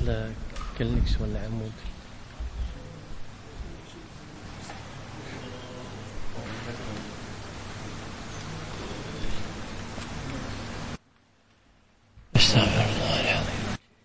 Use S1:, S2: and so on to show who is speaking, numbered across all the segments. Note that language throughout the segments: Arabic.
S1: هذا كلنكس ولا عمود؟ استغفر الله العظيم.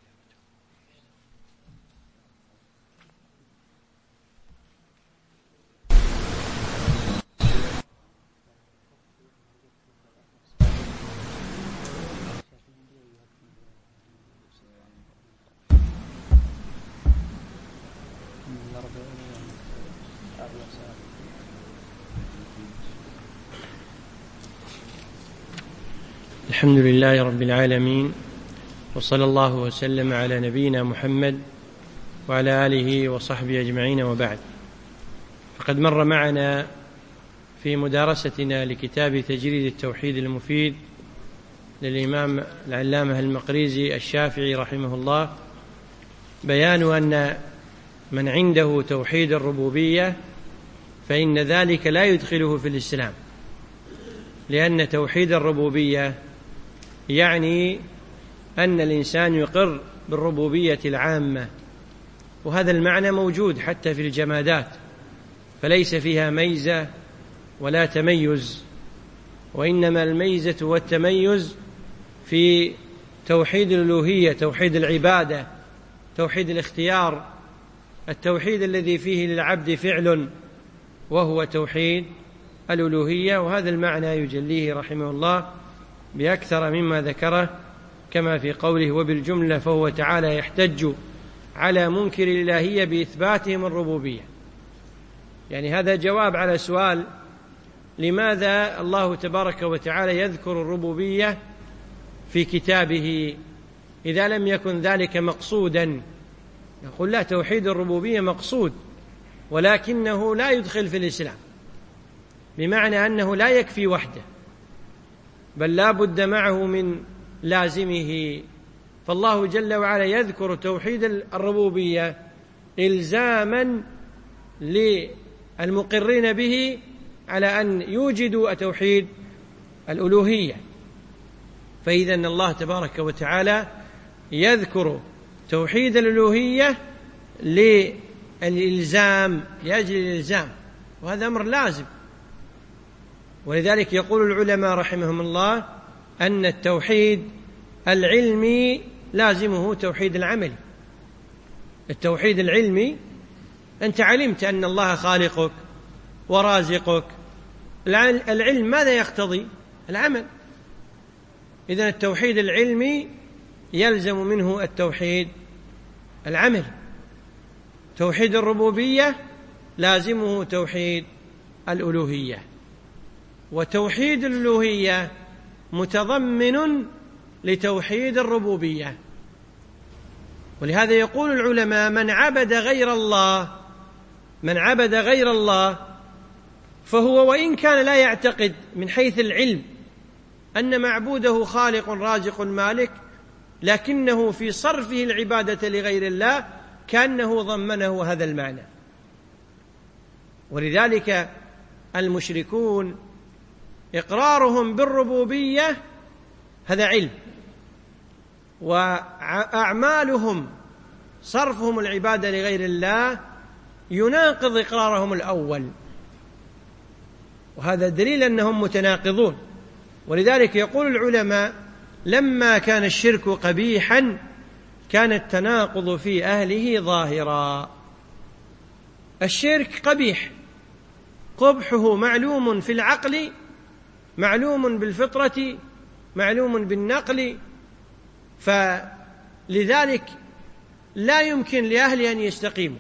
S1: الحمد لله رب العالمين، وصلى الله وسلم على نبينا محمد وعلى آله وصحبه أجمعين، وبعد. فقد مر معنا في مدارستنا لكتاب تجريد التوحيد المفيد للإمام العلامة المقريزي الشافعي رحمه الله بيان أن من عنده توحيد الربوبية فإن ذلك لا يدخله في الإسلام، لأن توحيد الربوبية يعني أن الإنسان يقر بالربوبية العامة، وهذا المعنى موجود حتى في الجمادات، فليس فيها ميزة ولا تميز، وإنما الميزة والتميز في توحيد الألوهية، توحيد العبادة، توحيد الاختيار، التوحيد الذي فيه للعبد فعل وهو توحيد الألوهية. وهذا المعنى يجليه رحمه الله بأكثر مما ذكره، كما في قوله: وبالجملة فهو تعالى يحتج على منكر الإلهية بإثباتهم الربوبية. يعني هذا جواب على سؤال: لماذا الله تبارك وتعالى يذكر الربوبية في كتابه إذا لم يكن ذلك مقصودا؟ يقول: لا، توحيد الربوبية مقصود، ولكنه لا يدخل في الإسلام، بمعنى أنه لا يكفي وحده، بل لا بد معه من لازمه. فالله جل وعلا يذكر توحيد الربوبية إلزاما للمقرين به على أن يوجدوا توحيد الألوهية. فإذا الله تبارك وتعالى يذكر توحيد الألوهية للإلزام، لأجل الإلزام، وهذا أمر لازم. ولذلك يقول العلماء رحمهم الله أن التوحيد العلمي لازمه توحيد العملي. التوحيد العلمي أنت علمت أن الله خالقك ورازقك، العلم ماذا يقتضي؟ العمل. إذن التوحيد العلمي يلزم منه التوحيد العملي. توحيد الربوبية لازمه توحيد الألوهية، وتوحيد الألوهية متضمن لتوحيد الربوبية. ولهذا يقول العلماء: من عبد غير الله فهو وإن كان لا يعتقد من حيث العلم أن معبوده خالق رازق مالك، لكنه في صرفه العبادة لغير الله كأنه ضمنه هذا المعنى. ولذلك المشركون إقرارهم بالربوبية هذا علم، وأعمالهم صرفهم العبادة لغير الله يناقض إقرارهم الأول، وهذا دليل أنهم متناقضون. ولذلك يقول العلماء: لما كان الشرك قبيحا كان التناقض في أهله ظاهرا. الشرك قبيح، قبحه معلوم في العقل، معلوم بالفطرة، معلوم بالنقل، فلذلك لا يمكن لأهله أن يستقيموا.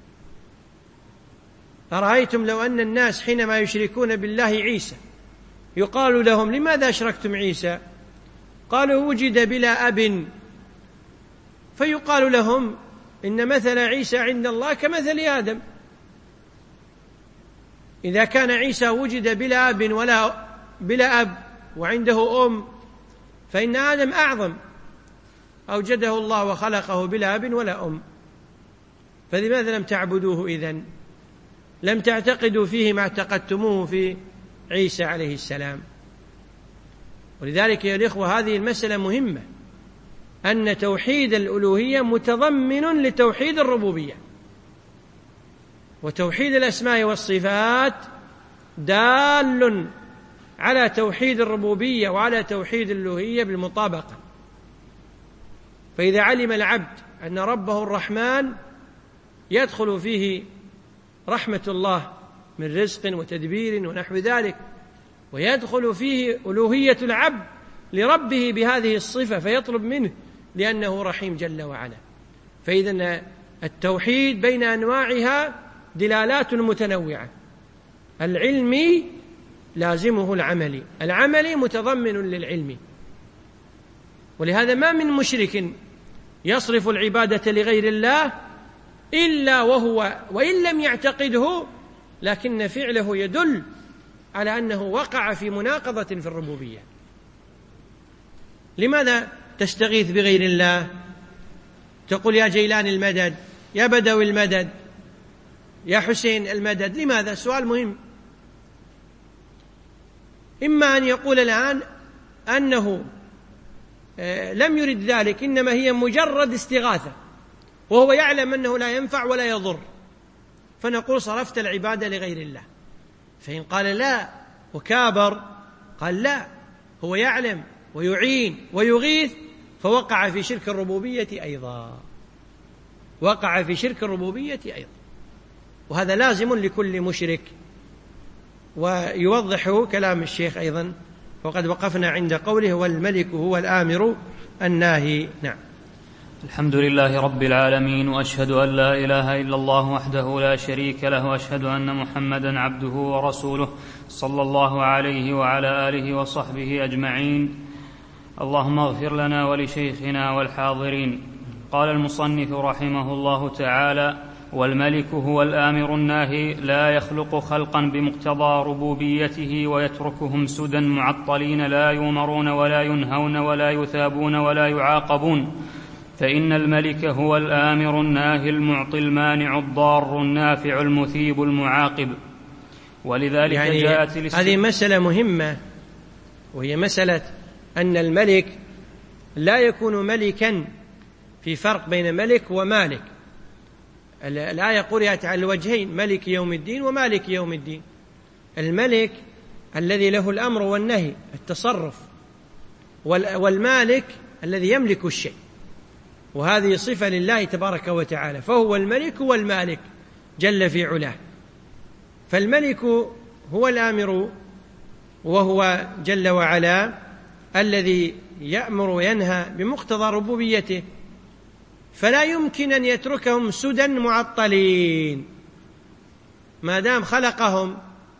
S1: أرأيتم لو أن الناس حينما يشركون بالله عيسى يقال لهم: لماذا أشركتم عيسى؟ قالوا: وجد بلا أب. فيقال لهم: إن مثل عيسى عند الله كمثل آدم. إذا كان عيسى وجد بلا أب ولا بلا أب وعنده أم، فإن آدم أعظم، أوجده الله وخلقه بلا أب ولا أم، فلماذا لم تعبدوه إذن؟ لم تعتقدوا فيه ما اعتقدتموه في عيسى عليه السلام. ولذلك يا الإخوة هذه المسألة مهمة، أن توحيد الألوهية متضمن لتوحيد الربوبية، وتوحيد الأسماء والصفات دال على توحيد الربوبية وعلى توحيد الألوهية بالمطابقة. فإذا علم العبد أن ربه الرحمن يدخل فيه رحمة الله من رزق وتدبير ونحو ذلك، ويدخل فيه ألوهية العبد لربه بهذه الصفة فيطلب منه لأنه رحيم جل وعلا. فإذا التوحيد بين أنواعها دلالات متنوعة، العلمي لازمه العملي، العملي متضمن للعلم. ولهذا ما من مشرك يصرف العبادة لغير الله إلا وإن لم يعتقده لكن فعله يدل على أنه وقع في مناقضة في الربوبية. لماذا تستغيث بغير الله؟ تقول يا جيلان المدد، يا بدوي المدد، يا حسين المدد. لماذا؟ سؤال مهم. إما أن يقول الآن أنه لم يرد ذلك، إنما هي مجرد استغاثة وهو يعلم أنه لا ينفع ولا يضر، فنقول صرفت العبادة لغير الله. فإن قال لا وكابر، قال لا، هو يعلم ويعين ويغيث، فوقع في شرك الربوبية أيضا، وقع في شرك الربوبية أيضا، وهذا لازم لكل مشرك. ويوضح كلام الشيخ أيضا، وقد وقفنا عند قوله والملك هو الآمر الناهي. نعم.
S2: الحمد لله رب العالمين، وأشهد أن لا إله إلا الله وحده لا شريك له، وأشهد أن محمدا عبده ورسوله صلى الله عليه وعلى آله وصحبه أجمعين. اللهم اغفر لنا ولشيخنا والحاضرين. قال المصنف رحمه الله تعالى: والملك هو الآمر الناهي، لا يخلق خلقا بمقتضى ربوبيته ويتركهم سدى معطلين لا يؤمرون ولا ينهون ولا يثابون ولا يعاقبون، فإن الملك هو الآمر الناهي المعطي المانع الضار النافع المثيب المعاقب. ولذلك جاءت
S1: هذه مسألة مهمة، وهي مسألة أن الملك لا يكون ملكا، في فرق بين ملك ومالك. الآية قرأت على الوجهين، ملك يوم الدين ومالك يوم الدين. الملك الذي له الأمر والنهي، التصرف، والمالك الذي يملك الشيء، وهذه صفة لله تبارك وتعالى، فهو الملك والمالك جل في علاه. فالملك هو الآمر، وهو جل وعلا الذي يأمر وينهى بمقتضى ربوبيته، فلا يمكن أن يتركهم سدى معطلين. ما دام خلقهم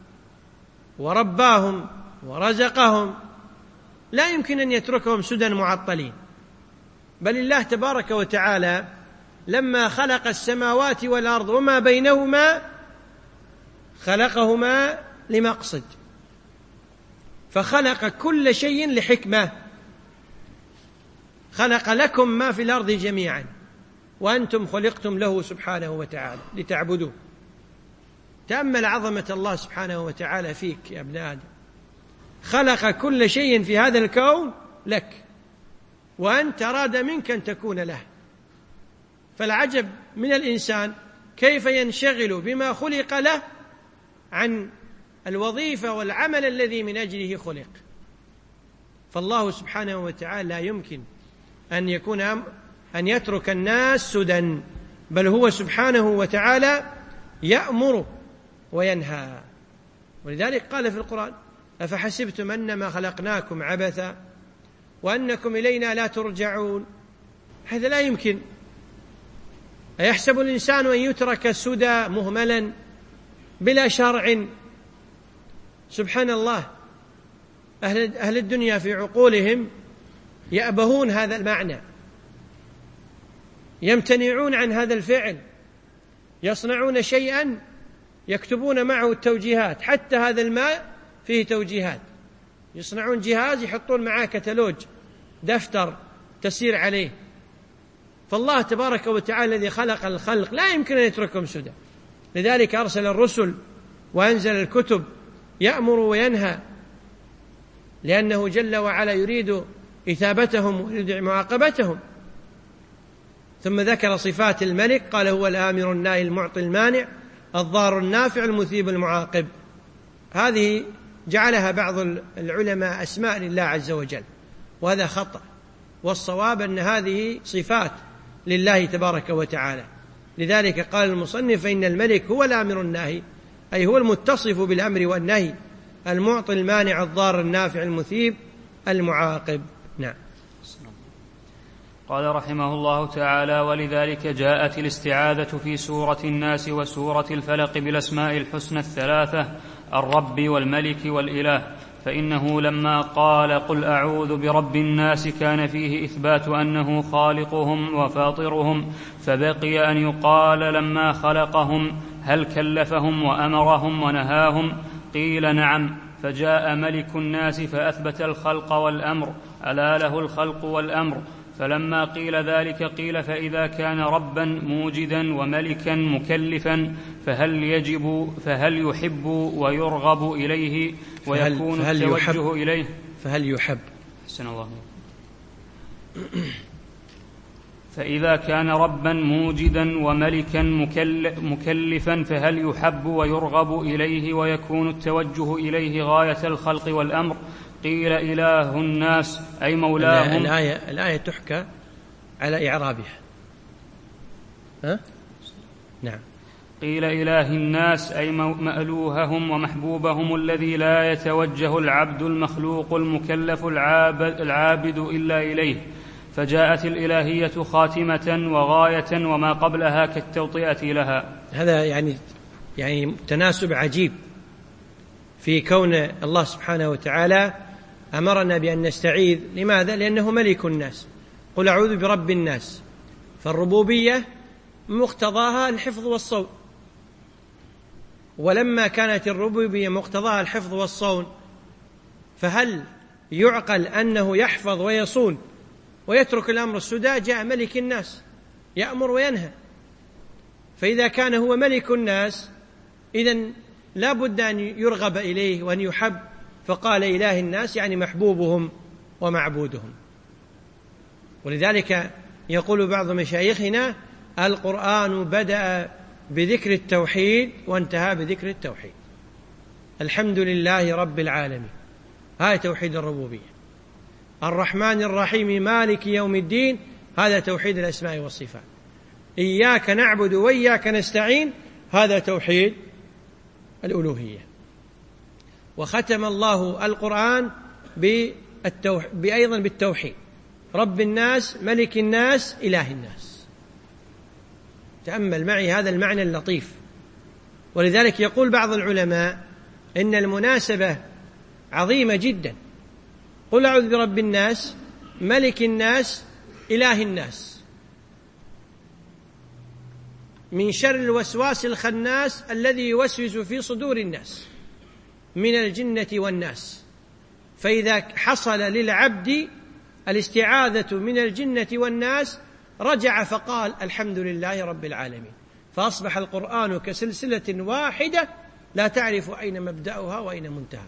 S1: ورباهم ورزقهم لا يمكن أن يتركهم سدى معطلين. بل الله تبارك وتعالى لما خلق السماوات والأرض وما بينهما خلقهما لمقصد، فخلق كل شيء لحكمة. خلق لكم ما في الأرض جميعا وأنتم خلقتم له سبحانه وتعالى لتعبدوه. تأمل عظمة الله سبحانه وتعالى فيك يا ابن آدم، خلق كل شيء في هذا الكون لك، وأنت أراد منك أن تكون له. فالعجب من الإنسان كيف ينشغل بما خلق له عن الوظيفة والعمل الذي من أجله خلق. فالله سبحانه وتعالى لا يمكن أن يترك الناس سدى، بل هو سبحانه وتعالى يأمر وينهى. ولذلك قال في القرآن: أفحسبتم أنما خلقناكم عبثا وأنكم إلينا لا ترجعون. هذا لا يمكن. أيحسب الإنسان أن يترك سدى مهملا بلا شرع؟ سبحان الله، أهل الدنيا في عقولهم يأبهون هذا المعنى، يمتنعون عن هذا الفعل، يصنعون شيئا يكتبون معه التوجيهات. حتى هذا الماء فيه توجيهات، يصنعون جهاز يحطون معاه كتالوج، دفتر تسير عليه. فالله تبارك وتعالى الذي خلق الخلق لا يمكن أن يتركهم سدى، لذلك أرسل الرسل وأنزل الكتب يأمر وينهى، لأنه جل وعلا يريد إثابتهم ويريد معاقبتهم. ثم ذكر صفات الملك قال هو الآمر الناهي المعطي المانع الضار النافع المثيب المعاقب. هذه جعلها بعض العلماء أسماء لله عز وجل، وهذا خطأ، والصواب أن هذه صفات لله تبارك وتعالى. لذلك قال المصنف فإن الملك هو الآمر الناهي، أي هو المتصف بالأمر والنهي، المعطي المانع الضار النافع المثيب المعاقب. نعم.
S2: قال رحمه الله تعالى: ولذلك جاءت الاستعاذة في سورة الناس وسورة الفلق بالأسماء الحسنى الثلاثة الرب والملك والإله، فإنه لما قال قل أعوذ برب الناس كان فيه إثبات أنه خالقهم وفاطرهم، فبقي أن يقال لما خلقهم هل كلفهم وأمرهم ونهاهم؟ قيل نعم، فجاء ملك الناس فأثبت الخلق والأمر، ألا له الخلق والأمر. فلما قيل ذلك قيل فإذا كان ربا موجدا وملكا مكلفا فهل يحب ويرغب إليه ويكون التوجه إليه؟
S1: فهل يحب
S2: حسن الله. فإذا كان ربا موجدا وملكا مكلفا فهل يحب ويرغب إليه ويكون التوجه إليه غاية الخلق والأمر؟ قيل إله الناس أي مولاهم.
S1: الآية تحكى على إعرابها. نعم.
S2: قيل إله الناس أي مألوههم ومحبوبهم الذي لا يتوجه العبد المخلوق المكلف العابد إلا إليه، فجاءت الإلهية خاتمة وغاية وما قبلها كالتوطئة لها.
S1: هذا يعني تناسب عجيب في كون الله سبحانه وتعالى أمرنا بأن نستعيذ. لماذا؟ لأنه ملك الناس. قل أعوذ برب الناس، فالربوبية مقتضاها الحفظ والصون، ولما كانت الربوبية مقتضاها الحفظ والصون فهل يعقل أنه يحفظ ويصون ويترك الأمر السدى؟ جاء ملك الناس يأمر وينهى، فإذا كان هو ملك الناس إذن لا بد أن يرغب إليه وأن يحب، فقال إله الناس يعني محبوبهم ومعبودهم. ولذلك يقول بعض مشايخنا القرآن بدأ بذكر التوحيد وانتهى بذكر التوحيد. الحمد لله رب العالمين، هذا توحيد الربوبية. الرحمن الرحيم مالك يوم الدين، هذا توحيد الأسماء والصفات. إياك نعبد وإياك نستعين، هذا توحيد الألوهية. وختم الله القرآن أيضا بالتوحيد، رب الناس ملك الناس إله الناس. تأمل معي هذا المعنى اللطيف. ولذلك يقول بعض العلماء إن المناسبة عظيمة جدا. قل أعوذ برب الناس ملك الناس إله الناس من شر الوسواس الخناس الذي يوسوس في صدور الناس من الجنة والناس. فإذا حصل للعبد الاستعاذة من الجنة والناس رجع فقال الحمد لله رب العالمين، فأصبح القرآن كسلسلة واحدة لا تعرف أين مبدأها وأين منتهى.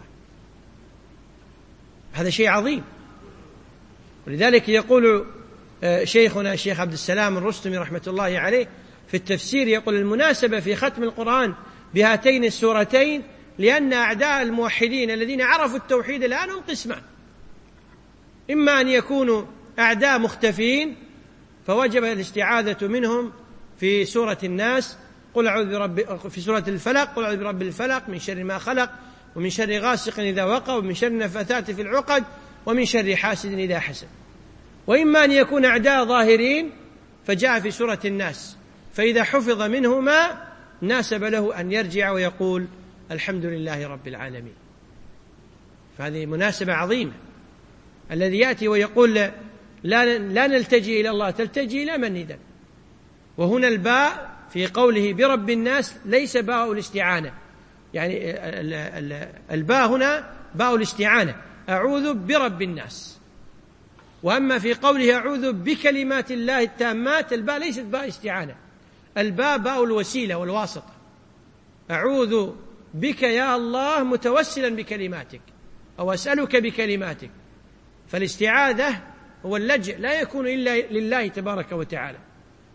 S1: هذا شيء عظيم. ولذلك يقول شيخنا الشيخ عبد السلام الرستمي رحمة الله عليه في التفسير، يقول المناسبة في ختم القرآن بهاتين السورتين لأن أعداء الموحدين الذين عرفوا التوحيد الآن هم قسمان: إما أن يكونوا أعداء مختفين فوجب الاستعاذة منهم في سورة الناس، في سورة الفلق قل أعوذ برب الفلق من شر ما خلق ومن شر غاسق إذا وقب ومن شر النفاثات في العقد ومن شر حاسد إذا حسد. وإما أن يكون أعداء ظاهرين فجاء في سورة الناس، فإذا حفظ منهما ناسب له أن يرجع ويقول الحمد لله رب العالمين. فهذه مناسبة عظيمة. الذي يأتي ويقول لا نلتجي إلى الله، تلتجي إلى من إذن؟ وهنا الباء في قوله برب الناس ليس باء الاستعانة، يعني الباء هنا باء الاستعانة، أعوذ برب الناس. وأما في قوله أعوذ بكلمات الله التامات، الباء ليست باء استعانة، الباء باء الوسيلة والواسطة. أعوذ بك يا الله متوسلا بكلماتك، أو أسألك بكلماتك. فالاستعاذة هو اللجأ، لا يكون إلا لله تبارك وتعالى.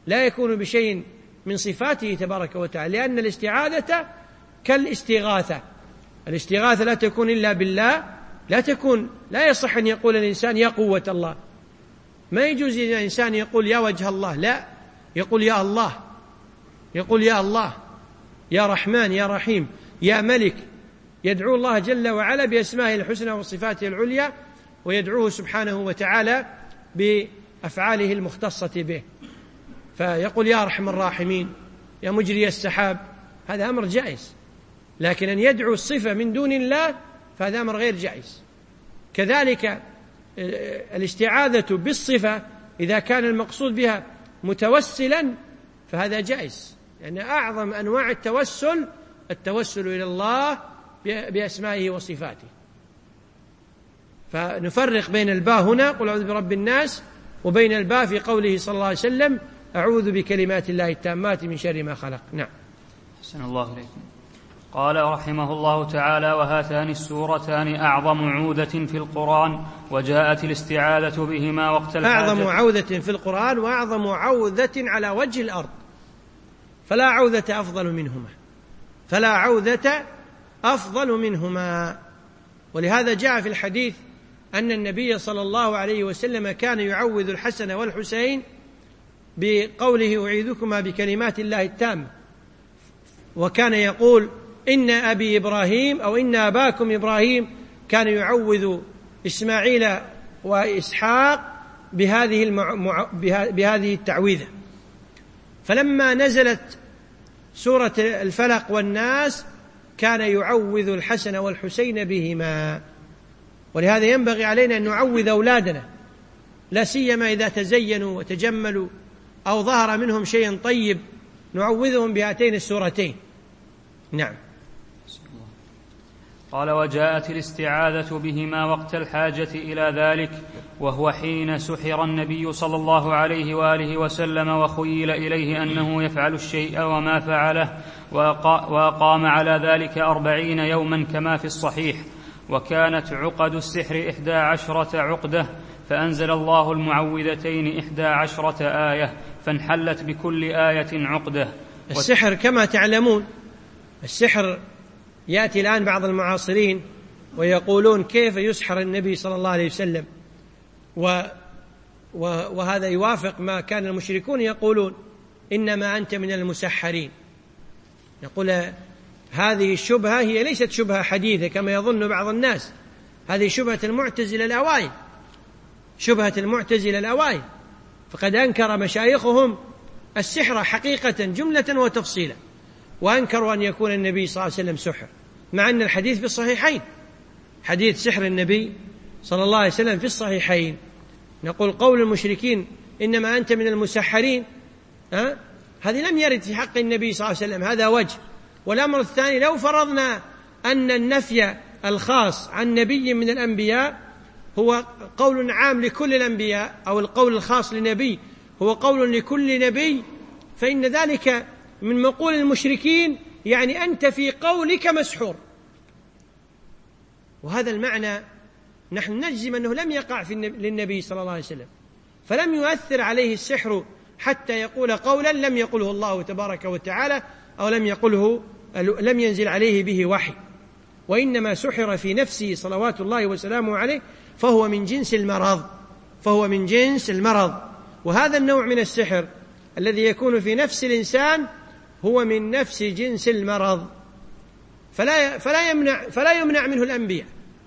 S1: لا يكون بشيء من صفاته تبارك وتعالى، لأن الاستعاذة كالاستغاثة. الاستغاثة لا تكون إلا بالله، لا يصح أن يقول الإنسان يا قوة الله، ما يجوز الإنسان يقول يا وجه الله، لا، يقول يا الله، يقول يا الله، يا رحمن، يا رحيم، يا ملك، يدعو الله جل وعلا بأسمائه الحسنى وصفاته العليا، ويدعوه سبحانه وتعالى بأفعاله المختصة به. فيقول يا أرحم الراحمين، يا مجري السحاب، هذا أمر جائز. لكن أن يدعو الصفة من دون الله فهذا أمر غير جائز. كذلك الاستعاذة بالصفة إذا كان المقصود بها متوسلا فهذا جائز، لأن أعظم أنواع التوسل إلى الله بأسمائه وصفاته. فنفرق بين الباء هنا قل أعوذ برب الناس، وبين الباء في قوله صلى الله عليه وسلم أعوذ بكلمات الله التامات من شر ما خلق. نعم.
S2: أحسن الله إليكم. قال رحمه الله تعالى: وهاتان السورتان أعظم عودة في القرآن، وجاءت الاستعاذة بهما وقت الحاجة.
S1: أعظم عودة في القرآن وأعظم عودة على وجه الأرض، فلا عودة أفضل منهما. ولهذا جاء في الحديث أن النبي صلى الله عليه وسلم كان يعوذ الحسن والحسين بقوله أعيذكما بكلمات الله التامة، وكان يقول إن أبي إبراهيم أو إن أباكم إبراهيم كان يعوذ إسماعيل وإسحاق بهذه التعويذة. فلما نزلت سورة الفلق والناس كان يعوذ الحسن والحسين بهما. ولهذا ينبغي علينا أن نعوذ أولادنا، لا سيما إذا تزينوا وتجملوا أو ظهر منهم شيء طيب، نعوذهم بهاتين السورتين. نعم.
S2: قال: وجاءت الاستعاذة بهما وقت الحاجة إلى ذلك، وهو حين سحر النبي صلى الله عليه وآله وسلم وخيل إليه أنه يفعل الشيء وما فعله، وأقام على ذلك 40 يوما كما في الصحيح. وكانت عقد السحر 11 عقدة، فأنزل الله المعوذتين 11 آية، فانحلت بكل آية عقدة.
S1: السحر كما تعلمون، السحر يأتي الآن بعض المعاصرين ويقولون كيف يسحر النبي صلى الله عليه وسلم، وهذا يوافق ما كان المشركون يقولون إنما أنت من المسحرين. يقول هذه الشبهة هي ليست شبهة حديثة كما يظن بعض الناس، هذه شبهة المعتزلة الأوائل، فقد أنكر مشايخهم السحر حقيقة جملة وتفصيلا، وأنكروا أن يكون النبي صلى الله عليه وسلم سحر، مع أن الحديث في الصحيحين، حديث سحر النبي صلى الله عليه وسلم في الصحيحين. نقول قول المشركين إنما أنت من المسحرين، هذه لم يرد في حق النبي صلى الله عليه وسلم، هذا وجه. والأمر الثاني، لو فرضنا أن النفي الخاص عن نبي من الأنبياء هو قول عام لكل الأنبياء، أو القول الخاص لنبي هو قول لكل نبي، فإن ذلك من مقول المشركين، يعني أنت في قولك مسحور. وهذا المعنى نحن نجزم أنه لم يقع للنبي صلى الله عليه وسلم، فلم يؤثر عليه السحر حتى يقول قولا لم يقله الله تبارك وتعالى، أو لم ينزل عليه به وحي، وإنما سحر في نفسه صلوات الله وسلامه عليه، فهو من جنس المرض. وهذا النوع من السحر الذي يكون في نفس الإنسان هو من نفس جنس المرض، فلا يمنع منه الأنبياء.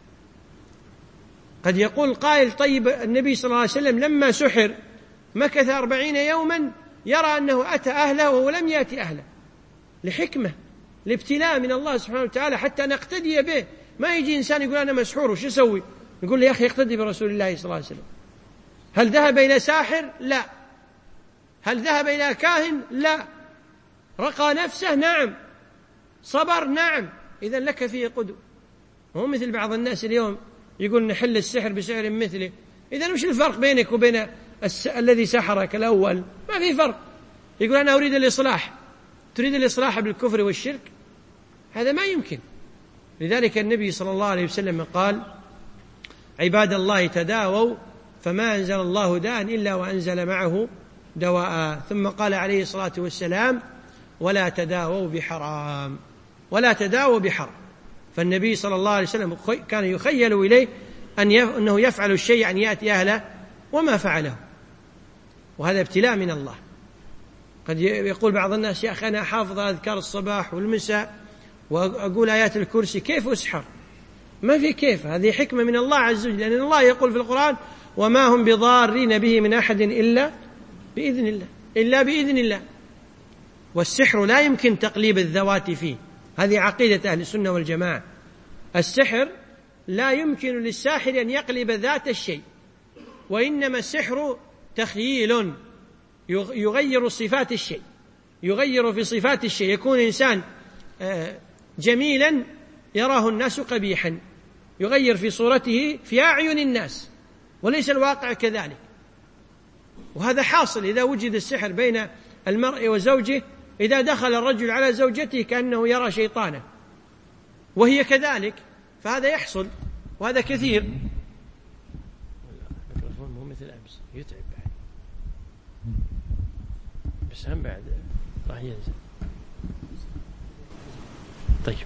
S1: قد يقول قائل طيب النبي صلى الله عليه وسلم لما سحر مكث 40 يوما يرى أنه أتى أهله وهو لم يأتي أهله، لحكمة، لابتلاء من الله سبحانه وتعالى حتى نقتدي به. ما يجي إنسان يقول أنا مسحور وش يسوي؟ يقول لي يا أخي اقتدي برسول الله صلى الله عليه وسلم. هل ذهب إلى ساحر؟ لا. هل ذهب إلى كاهن؟ لا. رقى نفسه؟ نعم. صبر؟ نعم. إذن لك فيه قدوة. هو مثل بعض الناس اليوم يقول نحل السحر بسحر مثله. إذن وش الفرق بينك وبين الذي سحرك الأول؟ ما في فرق. يقول أنا أريد الإصلاح، تريد الإصلاح بالكفر والشرك؟ هذا ما يمكن. لذلك النبي صلى الله عليه وسلم قال عباد الله تداووا فما أنزل الله داء إلا وأنزل معه دواء. ثم قال عليه الصلاة والسلام: ولا تداووا بحرام، ولا تداووا بحرام. فالنبي صلى الله عليه وسلم كان يخيل إليه أنه يفعل الشيء أن يأتي أهله وما فعله، وهذا ابتلاء من الله. قد يقول بعض الناس: يا أخي أنا حافظ أذكار الصباح والمساء وأقول آيات الكرسي، كيف أسحر؟ ما في كيف، هذه حكمة من الله عز وجل، لأن الله يقول في القرآن: وما هم بضارين به من أحد إلا بإذن الله، إلا بإذن الله. والسحر لا يمكن تقليب الذوات فيه، هذه عقيدة أهل السنة والجماعة. السحر لا يمكن للساحر أن يقلب ذات الشيء، وإنما السحر تخييل يغير صفات الشيء، يغير في صفات الشيء. يكون إنسان جميلا يراه الناس قبيحا، يغير في صورته في أعين الناس، وليس الواقع كذلك. وهذا حاصل إذا وجد السحر بين المرء وزوجه، إذا دخل الرجل على زوجته كأنه يرى شيطانا وهي كذلك، فهذا يحصل، وهذا كثير. الميكروفون مو مثل أمس، يتعب بعد، بس هم بعد راح ينزل. طيب،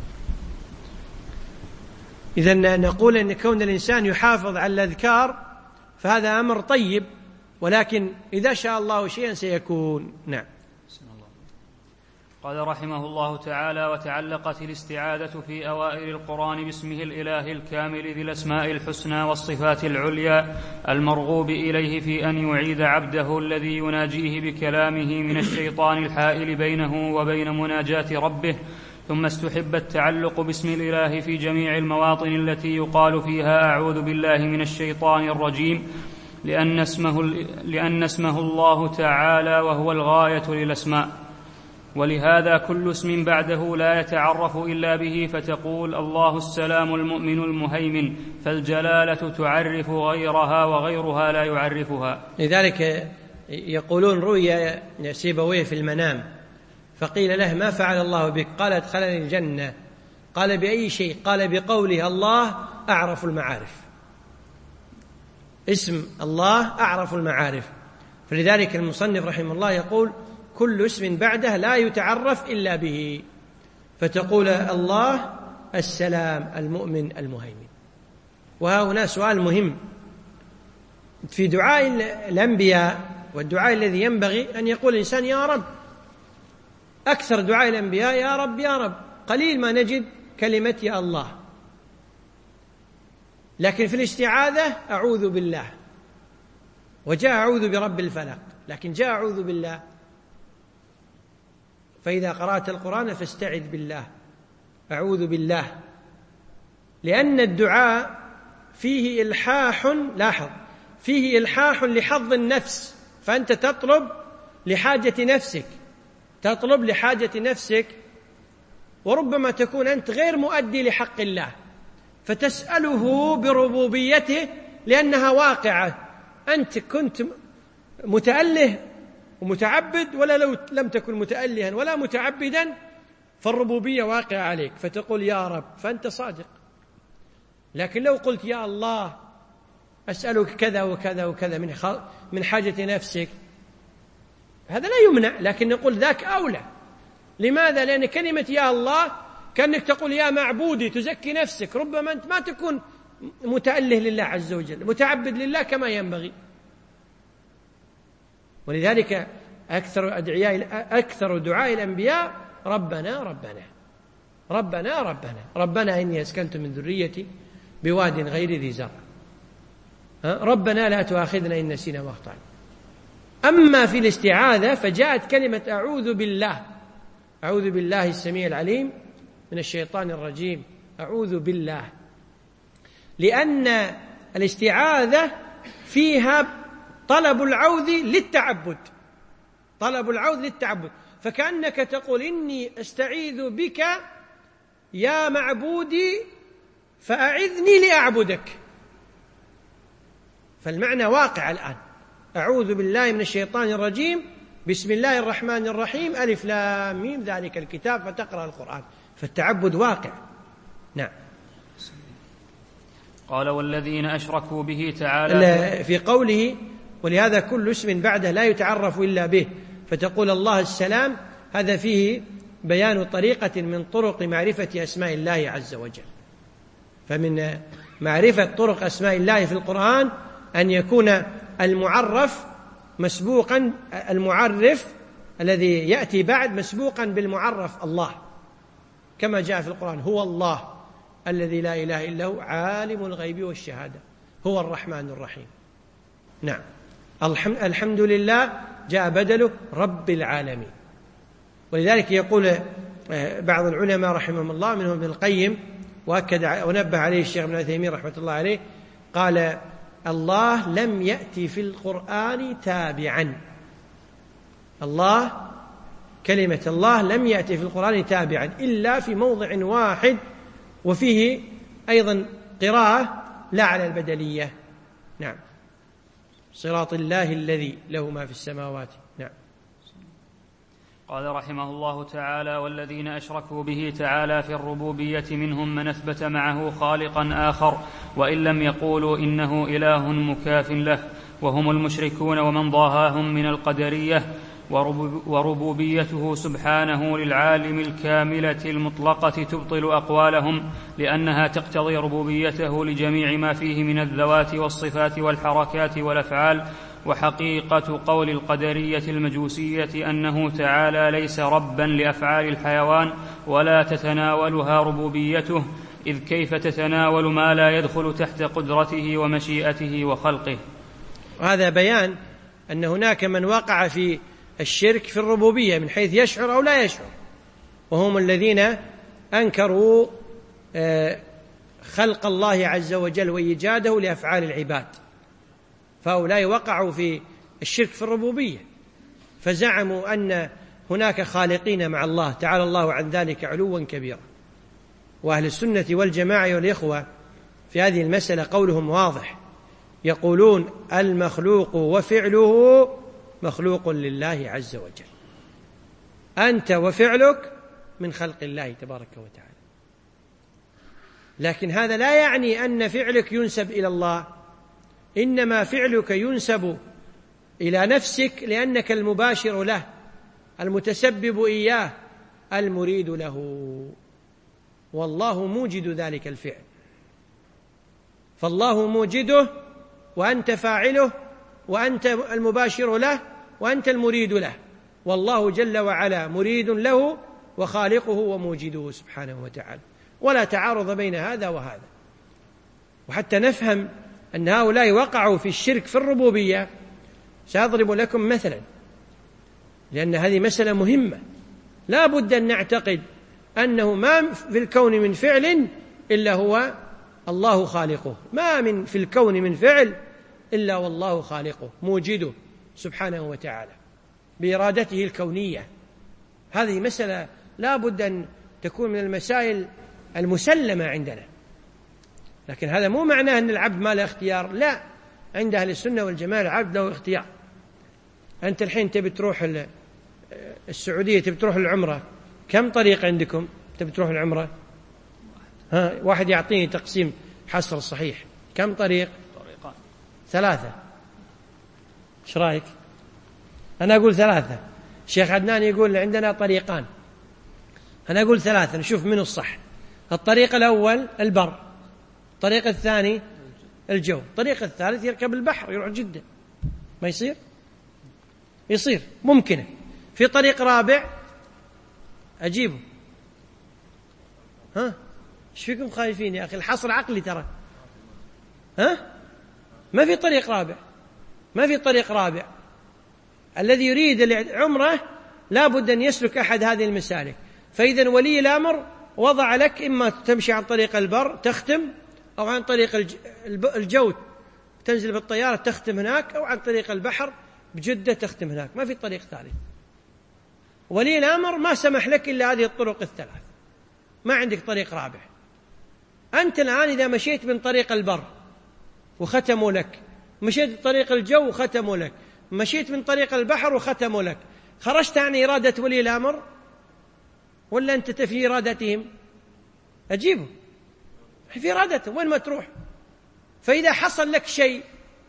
S1: إذن نقول أن كون الإنسان يحافظ على الأذكار فهذا أمر طيب، ولكن إذا شاء الله شيئا سيكون. نعم.
S2: قال رحمه الله تعالى: وتعلقت الاستعاذة في أوائل القرآن باسمه الإله الكامل ذي الأسماء الحسنى والصفات العليا المرغوب إليه في أن يعيذ عبده الذي يناجيه بكلامه من الشيطان الحائل بينه وبين مناجاة ربه. ثم استحب التعلق باسم الإله في جميع المواطن التي يقال فيها أعوذ بالله من الشيطان الرجيم، لأن اسمه الله تعالى وهو الغاية للأسماء، ولهذا كل اسم بعده لا يتعرف إلا به، فتقول الله السلام المؤمن المهيمن، فالجلالة تعرف غيرها وغيرها لا يعرفها.
S1: لذلك يقولون: روي سيبويه في المنام فقيل له: ما فعل الله بك؟ قال: ادخلني الجنة. قال: بأي شيء؟ قال: بقوله الله أعرف المعارف. اسم الله أعرف المعارف. فلذلك المصنف رحمه الله يقول: كل اسم بعده لا يتعرف إلا به، فتقول الله السلام المؤمن المهيمن. وهنا سؤال مهم في دعاء الأنبياء، والدعاء الذي ينبغي أن يقول الإنسان: يا رب. أكثر دعاء الأنبياء يا رب يا رب، قليل ما نجد كلمة يا الله. لكن في الاستعاذة أعوذ بالله، وجاء أعوذ برب الفلق، لكن جاء أعوذ بالله. فإذا قرأت القرآن فاستعذ بالله، أعوذ بالله، لأن الدعاء فيه إلحاح، لاحظ، فيه إلحاح لحظ النفس، فأنت تطلب لحاجة نفسك، تطلب لحاجة نفسك، وربما تكون أنت غير مؤدي لحق الله، فتسأله بربوبيته لأنها واقعة. أنت كنت متأله ومتعبد، ولا لو لم تكن متألها ولا متعبدا فالربوبية واقعة عليك، فتقول يا رب، فأنت صادق. لكن لو قلت يا الله أسألك كذا وكذا وكذا من حاجة نفسك، هذا لا يمنع، لكن نقول ذاك أولى. لماذا؟ لأن كلمة يا الله كأنك تقول يا معبودي، تزكي نفسك، ربما أنت ما تكون متأله لله عز وجل، متعبد لله كما ينبغي. ولذلك أكثر دعاء الأنبياء ربنا ربنا ربنا ربنا ربنا إني أسكنت من ذريتي بواد غير ذي زرع، ربنا لا تؤاخذنا إن نسينا واخطأنا. أما في الاستعاذة فجاءت كلمة أعوذ بالله، أعوذ بالله السميع العليم من الشيطان الرجيم، أعوذ بالله، لأن الاستعاذة فيها طلب العوذ للتعبد، طلب العوذ للتعبد، فكأنك تقول إني أستعيذ بك يا معبودي فأعذني لأعبدك، فالمعنى واقع الآن. أعوذ بالله من الشيطان الرجيم، بسم الله الرحمن الرحيم، ألف لام ميم، ذلك الكتاب، فتقرأ القرآن، فالتعبد واقع. نعم.
S2: قال والذين أشركوا به تعالى
S1: في قوله ولهذا كل اسم بعده لا يتعرف إلا به، فتقول الله السلام، هذا فيه بيان طريقة من طرق معرفة أسماء الله عز وجل. فمن معرفة طرق أسماء الله في القرآن أن يكون المعرف مسبوقا، المعرف الذي يأتي بعد مسبوقا بالمعرف الله، كما جاء في القرآن: هو الله الذي لا إله إلا هو عالم الغيب والشهادة هو الرحمن الرحيم. نعم، الحمد لله جاء بدله رب العالمين. ولذلك يقول بعض العلماء رحمهم الله، منهم ابن القيم، وأكد ونبه عليه الشيخ ابن عثيمين رحمة الله عليه، قال: الله لم يأتي في القرآن تابعا. الله، كلمة الله لم يأتي في القرآن تابعا إلا في موضع واحد، وفيه أيضا قراءة لا على البدلية. نعم، صراط الله الذي له ما في السماوات. نعم.
S2: قال رحمه الله تعالى: والذين أشركوا به تعالى في الربوبية منهم من أثبت معه خالقا آخر وإن لم يقولوا إنه إله مكاف له، وهم المشركون ومن ضاهاهم من القدرية. وربوبيته سبحانه للعالم الكاملة المطلقة تبطل أقوالهم، لأنها تقتضي ربوبيته لجميع ما فيه من الذوات والصفات والحركات والأفعال. وحقيقة قول القدرية المجوسية أنه تعالى ليس ربا لأفعال الحيوان ولا تتناولها ربوبيته، إذ كيف تتناول ما لا يدخل تحت قدرته ومشيئته وخلقه.
S1: وهذا بيان أن هناك من وقع في الشرك في الربوبية من حيث يشعر أو لا يشعر، وهم الذين أنكروا خلق الله عز وجل وإيجاده لأفعال العباد، فهؤلاء وقعوا في الشرك في الربوبية، فزعموا أن هناك خالقين مع الله، تعالى الله عن ذلك علوا كبيرا. وأهل السنة والجماعة والإخوة في هذه المسألة قولهم واضح، يقولون: المخلوق وفعله مخلوق لله عز وجل، أنت وفعلك من خلق الله تبارك وتعالى. لكن هذا لا يعني أن فعلك ينسب إلى الله، إنما فعلك ينسب إلى نفسك لأنك المباشر له، المتسبب إياه، المريد له، والله موجد ذلك الفعل. فالله موجده وأنت فاعله، وأنت المباشر له، وأنت المريد له، والله جل وعلا مريد له وخالقه وموجده سبحانه وتعالى، ولا تعارض بين هذا وهذا. وحتى نفهم أن هؤلاء وقعوا في الشرك في الربوبية سأضرب لكم مثلا، لأن هذه مسألة مهمة، لا بد أن نعتقد أنه ما في الكون من فعل إلا هو الله خالقه، ما من في الكون من فعل إلا والله خالقه موجده سبحانه وتعالى بإرادته الكونية. هذه مسألة لا بد أن تكون من المسائل المسلمة عندنا. لكن هذا مو معناه أن العبد ما له اختيار، لا، عند أهل السنة والجماعة العبد له اختيار. أنت الحين تبي تروح السعودية، تبي تروح العمرة، كم طريق عندكم تبي تروح العمرة؟ واحد يعطيني تقسيم حصر صحيح، كم طريق؟
S2: طريقان.
S1: 3. ايش رايك؟ أنا أقول 3، الشيخ عدنان يقول عندنا طريقان، أنا أقول 3، نشوف منو الصح. الطريق الأول البر، الطريق الثاني الجو، الطريق الثالث يركب البحر يروح جدة. ما يصير؟ يصير، ممكنة. في طريق رابع أجيبه. ايش فيكم خايفين يا أخي؟ الحصر عقلي ترى. ما في طريق رابع، ما في طريق رابع. الذي يريد العمرة لا بد أن يسلك أحد هذه المسالك. فإذا ولي الأمر وضع لك إما تمشي عن طريق البر تختم، أو عن طريق الجو تنزل بالطيارة تختم هناك، أو عن طريق البحر بجدة تختم هناك، ما في طريق ثالث. ولي الأمر ما سمح لك إلا هذه الطرق ال3، ما عندك طريق رابع. أنت الآن إذا مشيت من طريق البر وختموا لك، مشيت من طريق الجو وختموا لك، مشيت من طريق البحر وختموا لك، خرجت عن إرادة ولي الأمر ولا أنت في إرادتهم؟ أجيبه، في إرادته، وين ما تروح. فإذا حصل لك شيء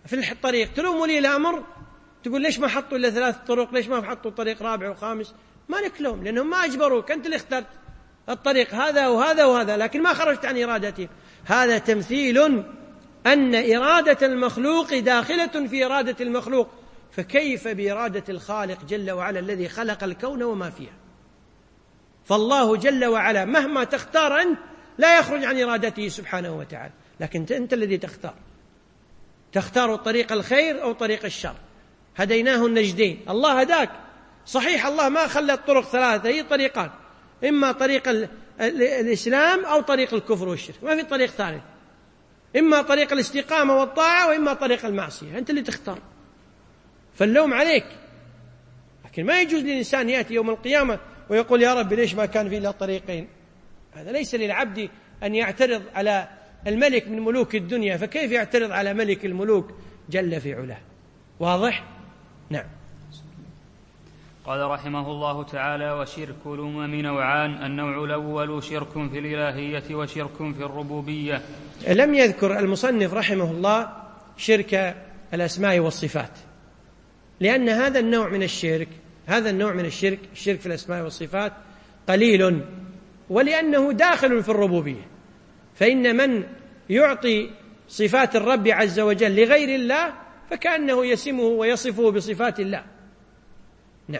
S1: في الطريق، تلوم ولي الأمر تقول ليش ما حطوا إلا 3 طرق، ليش ما حطوا طريق رابع وخامس؟ ما لك لوم، لأنهم ما أجبروك، أنت اللي اخترت الطريق هذا وهذا وهذا، لكن ما خرجت عن إرادتهم. هذا تمثيل أن إرادة المخلوق داخلة في إرادة المخلوق، فكيف بإرادة الخالق جل وعلا الذي خلق الكون وما فيها؟ فالله جل وعلا مهما تختار أنت لا يخرج عن إرادته سبحانه وتعالى، لكن أنت الذي تختار طريق الخير أو طريق الشر. هديناه النجدين، الله هداك صحيح، الله ما خلى الطرق 3، هي طريقان، إما طريق الإسلام أو طريق الكفر والشرك، ما في طريق ثالث، إما طريق الاستقامة والطاعة وإما طريق المعصية، أنت اللي تختار، فاللوم عليك. لكن ما يجوز للإنسان يأتي يوم القيامة ويقول يا رب ليش ما كان في إلا طريقين. هذا ليس للعبد أن يعترض على الملك من ملوك الدنيا، فكيف يعترض على ملك الملوك جل في علاه؟ واضح؟ نعم.
S2: قال رحمه الله تعالى: وشرك الأمم نوعان، النوع الأول شرك في الإلهية وشرك في الربوبية.
S1: لم يذكر المصنف رحمه الله شرك الأسماء والصفات، لأن هذا النوع من الشرك الشرك في الأسماء والصفات قليل، ولأنه داخل في الربوبية، فإن من يعطي صفات الرب عز وجل لغير الله فكأنه يسمه ويصفه بصفات الله. نعم.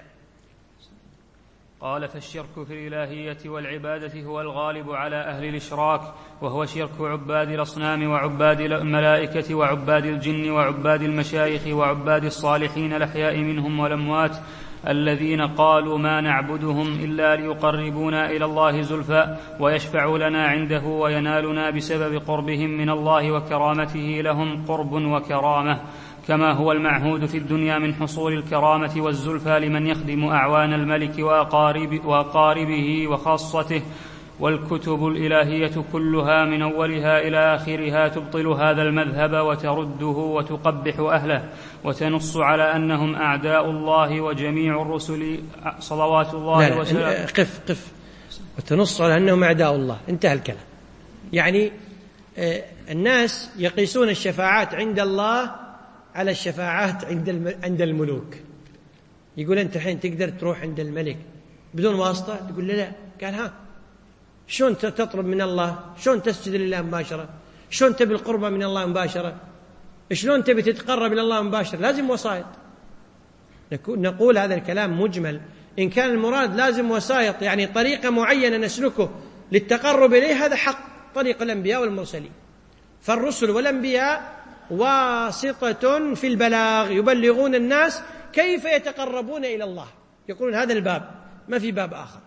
S2: قال: فالشرك في الإلهية والعبادة هو الغالب على أهل الإشراك، وهو شرك عباد الأصنام وعباد الملائكة وعباد الجن وعباد المشايخ وعباد الصالحين الأحياء منهم والأموات، الذين قالوا ما نعبدهم إلا ليقربونا إلى الله زلفى ويشفعوا لنا عنده وينالنا بسبب قربهم من الله وكرامته لهم قرب وكرامة، كما هو المعهود في الدنيا من حصول الكرامة والزلفى لمن يخدم أعوان الملك وأقاربه وخاصته. والكتب الإلهية كلها من أولها إلى آخرها تبطل هذا المذهب وترده وتقبح أهله، وتنص على أنهم أعداء الله وجميع الرسل صلوات الله وسلامه.
S1: قف وتنص على أنهم أعداء الله، انتهى الكلام. يعني الناس يقيسون الشفاعات عند الله على الشفاعات عند الملوك. يقول أنت حين تقدر تروح عند الملك بدون واسطة؟ تقول لا. قال ها، شلون تطلب من الله؟ شلون تسجد لله مباشرة؟ شلون تبي القربة من الله مباشرة؟ شلون تبي تتقرب إلى الله مباشرة؟ لازم وسائط. نقول هذا الكلام مجمل. إن كان المراد لازم وسائط، يعني طريقة معينة نسلكه للتقرب إليه، هذا حق، طريق الأنبياء والمرسلين. فالرسل والأنبياء واسطة في البلاغ، يبلغون الناس كيف يتقربون إلى الله، يقولون هذا الباب، ما في باب آخر.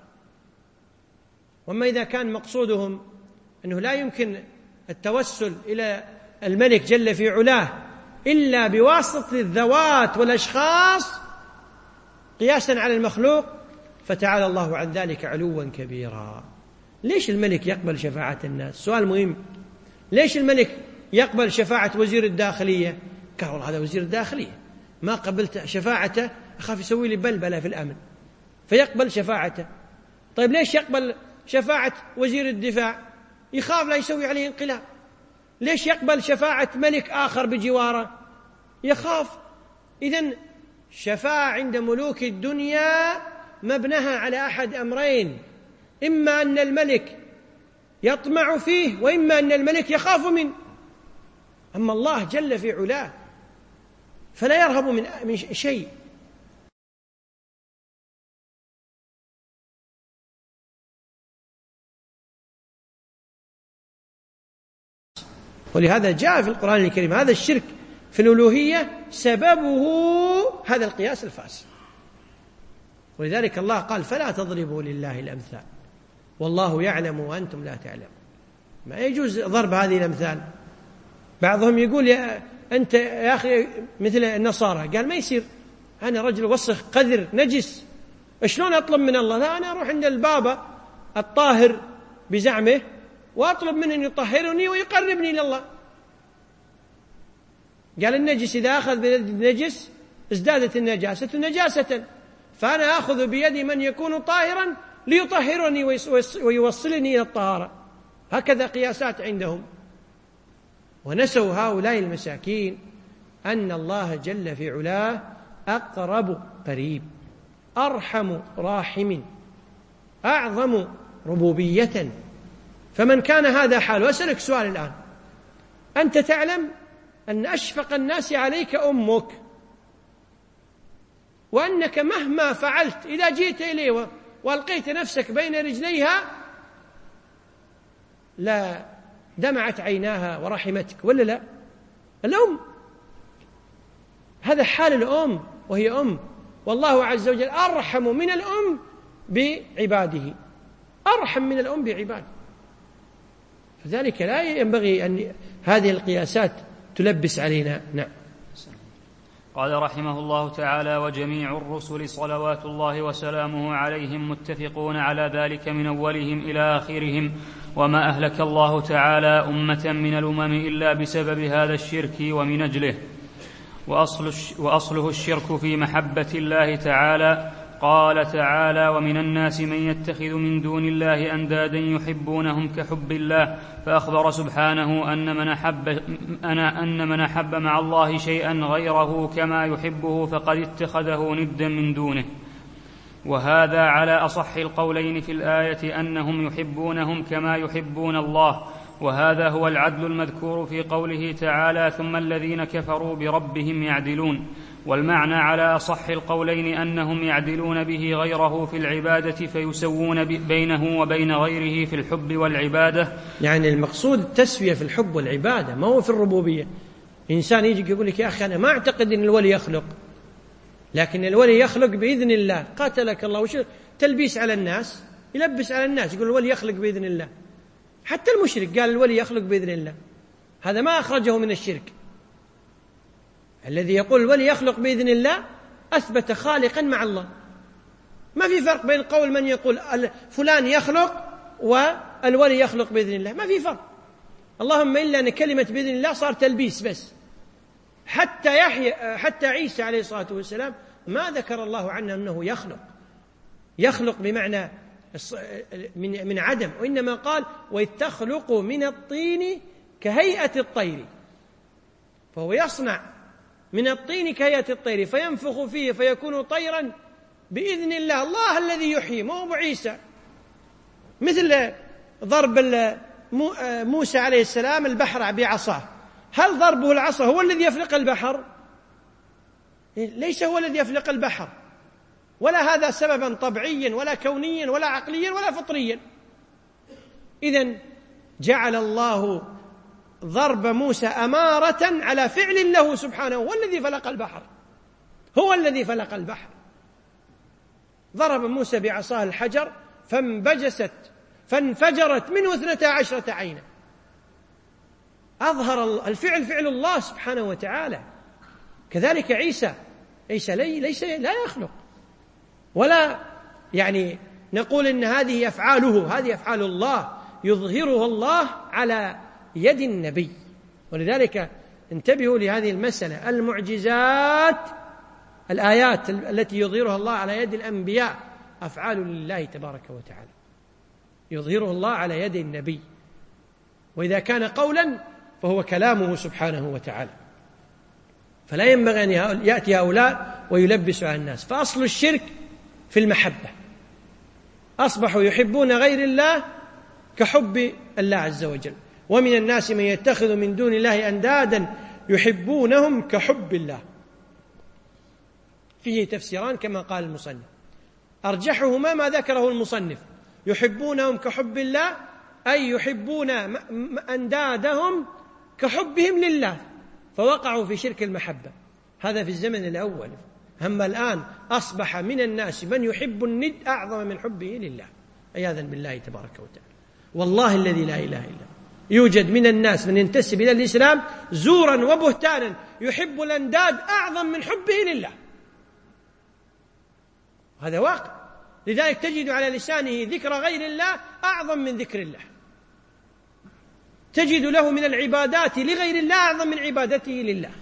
S1: وما إذا كان مقصودهم أنه لا يمكن التوسل إلى الملك جل في علاه إلا بواسطة الذوات والأشخاص قياسا على المخلوق، فتعالى الله عن ذلك علوا كبيرا. ليش الملك يقبل شفاعة الناس؟ سؤال مهم. ليش الملك يقبل شفاعة وزير الداخلية؟ قال والله هذا وزير الداخلية، ما قبلت شفاعته أخاف يسوي لي بلبلة في الأمن، فيقبل شفاعته. طيب ليش يقبل شفاعة وزير الدفاع؟ يخاف لا يسوي عليه انقلاب. ليش يقبل شفاعة ملك آخر بجواره؟ يخاف. إذن شفاعة عند ملوك الدنيا مبناها على أحد أمرين: إما أن الملك يطمع فيه، وإما أن الملك يخاف منه. أما الله جل في علاه فلا يرهب من شيء. ولهذا جاء في القرآن الكريم هذا الشرك في الألوهية سببه هذا القياس الفاسد. ولذلك الله قال: فلا تضربوا لله الأمثال والله يعلم وأنتم لا تعلمون. ما يجوز ضرب هذه الأمثال. بعضهم يقول أنت يا أخي مثل النصارى، قال ما يصير، أنا رجل وسخ قذر نجس، شلون أطلب من الله؟ لا، أنا أروح عند البابا الطاهر بزعمه وأطلب منه أن يطهرني ويقربني إلى الله. قال النجس إذا أخذ بيد النجس ازدادت النجاسة نجاسة، فأنا أخذ بيد من يكون طاهرا ليطهرني ويوصلني إلى الطهارة. هكذا قياسات عندهم. ونسوا هؤلاء المساكين أن الله جل في علاه أقرب قريب، أرحم راحم، أعظم ربوبية. فمن كان هذا حاله، وأسألك سؤال الآن، أنت تعلم أن أشفق الناس عليك أمك، وأنك مهما فعلت إذا جئت إليه وألقيت نفسك بين رجليها لا دمعت عيناها ورحمتك، ولا لا؟ الأم، هذا حال الأم وهي أم، والله عز وجل أرحم من الأم بعباده، أرحم من الأم بعباده. فذلك لا ينبغي أن هذه القياسات تلبس علينا. نعم.
S2: قال رحمه الله تعالى: وجميع الرسل صلوات الله وسلامه عليهم متفقون على ذلك من أولهم إلى آخرهم، وما أهلك الله تعالى أمة من الأمم إلا بسبب هذا الشرك ومن أجله، وأصله الشرك في محبة الله تعالى. قال تعالى: ومن الناس من يتخذ من دون الله أندادا يحبونهم كحب الله، فأخبر سبحانه أن من أحب مع الله شيئا غيره كما يحبه فقد اتخذه ندا من دونه. وهذا على أصح القولين في الآية، أنهم يحبونهم كما يحبون الله، وهذا هو العدل المذكور في قوله تعالى: ثم الذين كفروا بربهم يعدلون. والمعنى على أصح القولين أنهم يعدلون به غيره في العبادة، فيسوون بينه وبين غيره في الحب والعبادة.
S1: يعني المقصود التسوية في الحب والعبادة، ما هو في الربوبية. إنسان يجي يقول لك: يا أخي أنا ما أعتقد أن الولي يخلق، لكن الولي يخلق بإذن الله. قاتلك الله، وش تلبيس على الناس، يلبس على الناس، يقول الولي يخلق بإذن الله. حتى المشرك قال الولي يخلق بإذن الله، هذا ما أخرجه من الشرك. الذي يقول الولي يخلق بإذن الله أثبت خالقا مع الله. ما في فرق بين قول من يقول فلان يخلق والولي يخلق بإذن الله، ما في فرق. اللهم إلا أن كلمة بإذن الله صار تلبيس بس. حتى عيسى عليه الصلاة والسلام ما ذكر الله عنه أنه يخلق بمعنى من عدم، وإنما قال: وإذ تخلق من الطين كهيئة الطير. فهو يصنع من الطين كهيئة الطير فينفخ فيه فيكون طيرا بإذن الله. الله الذي يحيي، ما هو عيسى. مثل ضرب موسى عليه السلام البحر بعصاه، هل ضربه العصا هو الذي يفلق البحر؟ ليس هو الذي يفلق البحر، ولا هذا سببا طبيعيا ولا كونيا ولا عقليا ولا فطريا. إذن جعل الله ضرب موسى أمارة على فعل له سبحانه، هو الذي فلق البحر، هو الذي فلق البحر. ضرب موسى بعصاه الحجر فانفجرت منه 12 عينا. أظهر الفعل فعل الله سبحانه وتعالى. كذلك عيسى ليس لا يخلق، ولا يعني نقول إن هذه أفعاله، هذه أفعال الله يظهرها الله على يد النبي. ولذلك انتبهوا لهذه المسألة، المعجزات، الآيات التي يظهرها الله على يد الأنبياء أفعال لله تبارك وتعالى، يظهرها الله على يد النبي. وإذا كان قولا فهو كلامه سبحانه وتعالى. فلا ينبغي أن يأتي هؤلاء ويلبسوا على الناس. فأصل الشرك في المحبة، أصبحوا يحبون غير الله كحب الله عز وجل. ومن الناس من يتخذ من دون الله أندادا يحبونهم كحب الله. فيه تفسيران كما قال المصنف، أرجحهما ما ذكره المصنف: يحبونهم كحب الله، أي يحبون أندادهم كحبهم لله، فوقعوا في شرك المحبة. هذا في الزمن الأول. أما الآن أصبح من الناس من يحب الند أعظم من حبه لله، عياذا بالله تبارك وتعالى. والله الذي لا إله إلا يوجد من الناس من ينتسب إلى الإسلام زورا وبهتانا يحب الأنداد أعظم من حبه لله، هذا واقع. لذلك تجد على لسانه ذكر غير الله أعظم من ذكر الله، تجد له من العبادات لغير الله أعظم من عبادته لله.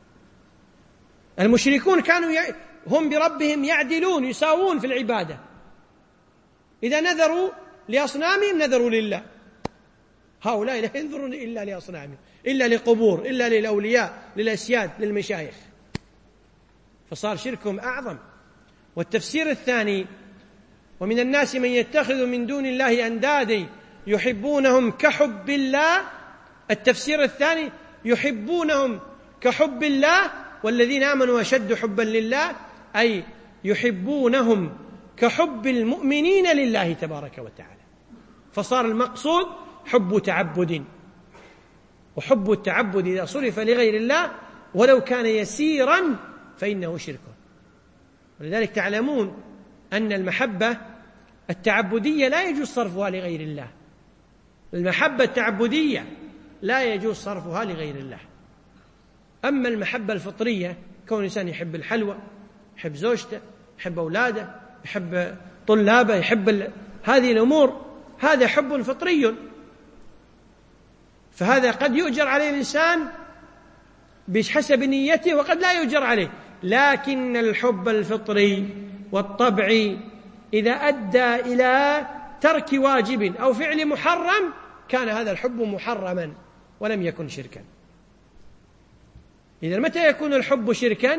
S1: المشركون كانوا هم بربهم يعدلون، يساوون في العبادة. إذا نذروا لأصنامهم نذروا لله، هؤلاء لا ينظرون إلا لأصنامهم، إلا لقبور، إلا للأولياء، للأسياد، للمشايخ، فصار شركهم أعظم. والتفسير الثاني: ومن الناس من يتخذ من دون الله أندادا يحبونهم كحب الله. التفسير الثاني: يحبونهم كحب الله، والذين آمنوا أشد حبا لله، أي يحبونهم كحب المؤمنين لله تبارك وتعالى. فصار المقصود حب تعبد، وحب التعبد إذا صرف لغير الله ولو كان يسيرا فإنه شرك. ولذلك تعلمون أن المحبة التعبدية لا يجوز صرفها لغير الله. المحبة التعبدية لا يجوز صرفها لغير الله. أما المحبة الفطرية، كون الإنسان يحب الحلوى، يحب زوجته، يحب أولاده، يحب طلابه، يحب هذه الأمور، هذا حب فطري، فهذا قد يؤجر عليه الإنسان بحسب نيته وقد لا يؤجر عليه. لكن الحب الفطري والطبعي إذا أدى إلى ترك واجب أو فعل محرم كان هذا الحب محرما ولم يكن شركا. إذا متى يكون الحب شركا؟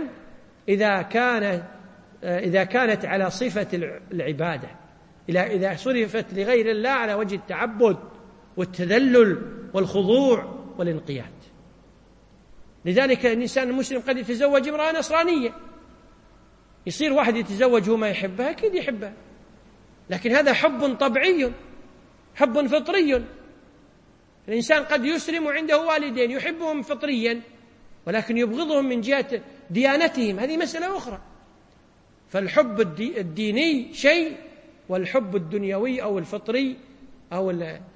S1: إذا كانت على صفة العبادة، إذا صرفت لغير الله على وجه التعبد والتذلل والخضوع والانقياد. لذلك الإنسان المسلم قد يتزوج امرأة نصرانية، يصير واحد يتزوج وما يحبها، أكيد يحبها، لكن هذا حب طبيعي، حب فطري. الإنسان قد يسلم وعنده والدين يحبهم فطريا ولكن يبغضهم من جهة ديانتهم، هذه مسألة أخرى. فالحب الديني شيء، والحب الدنيوي أو الفطري أو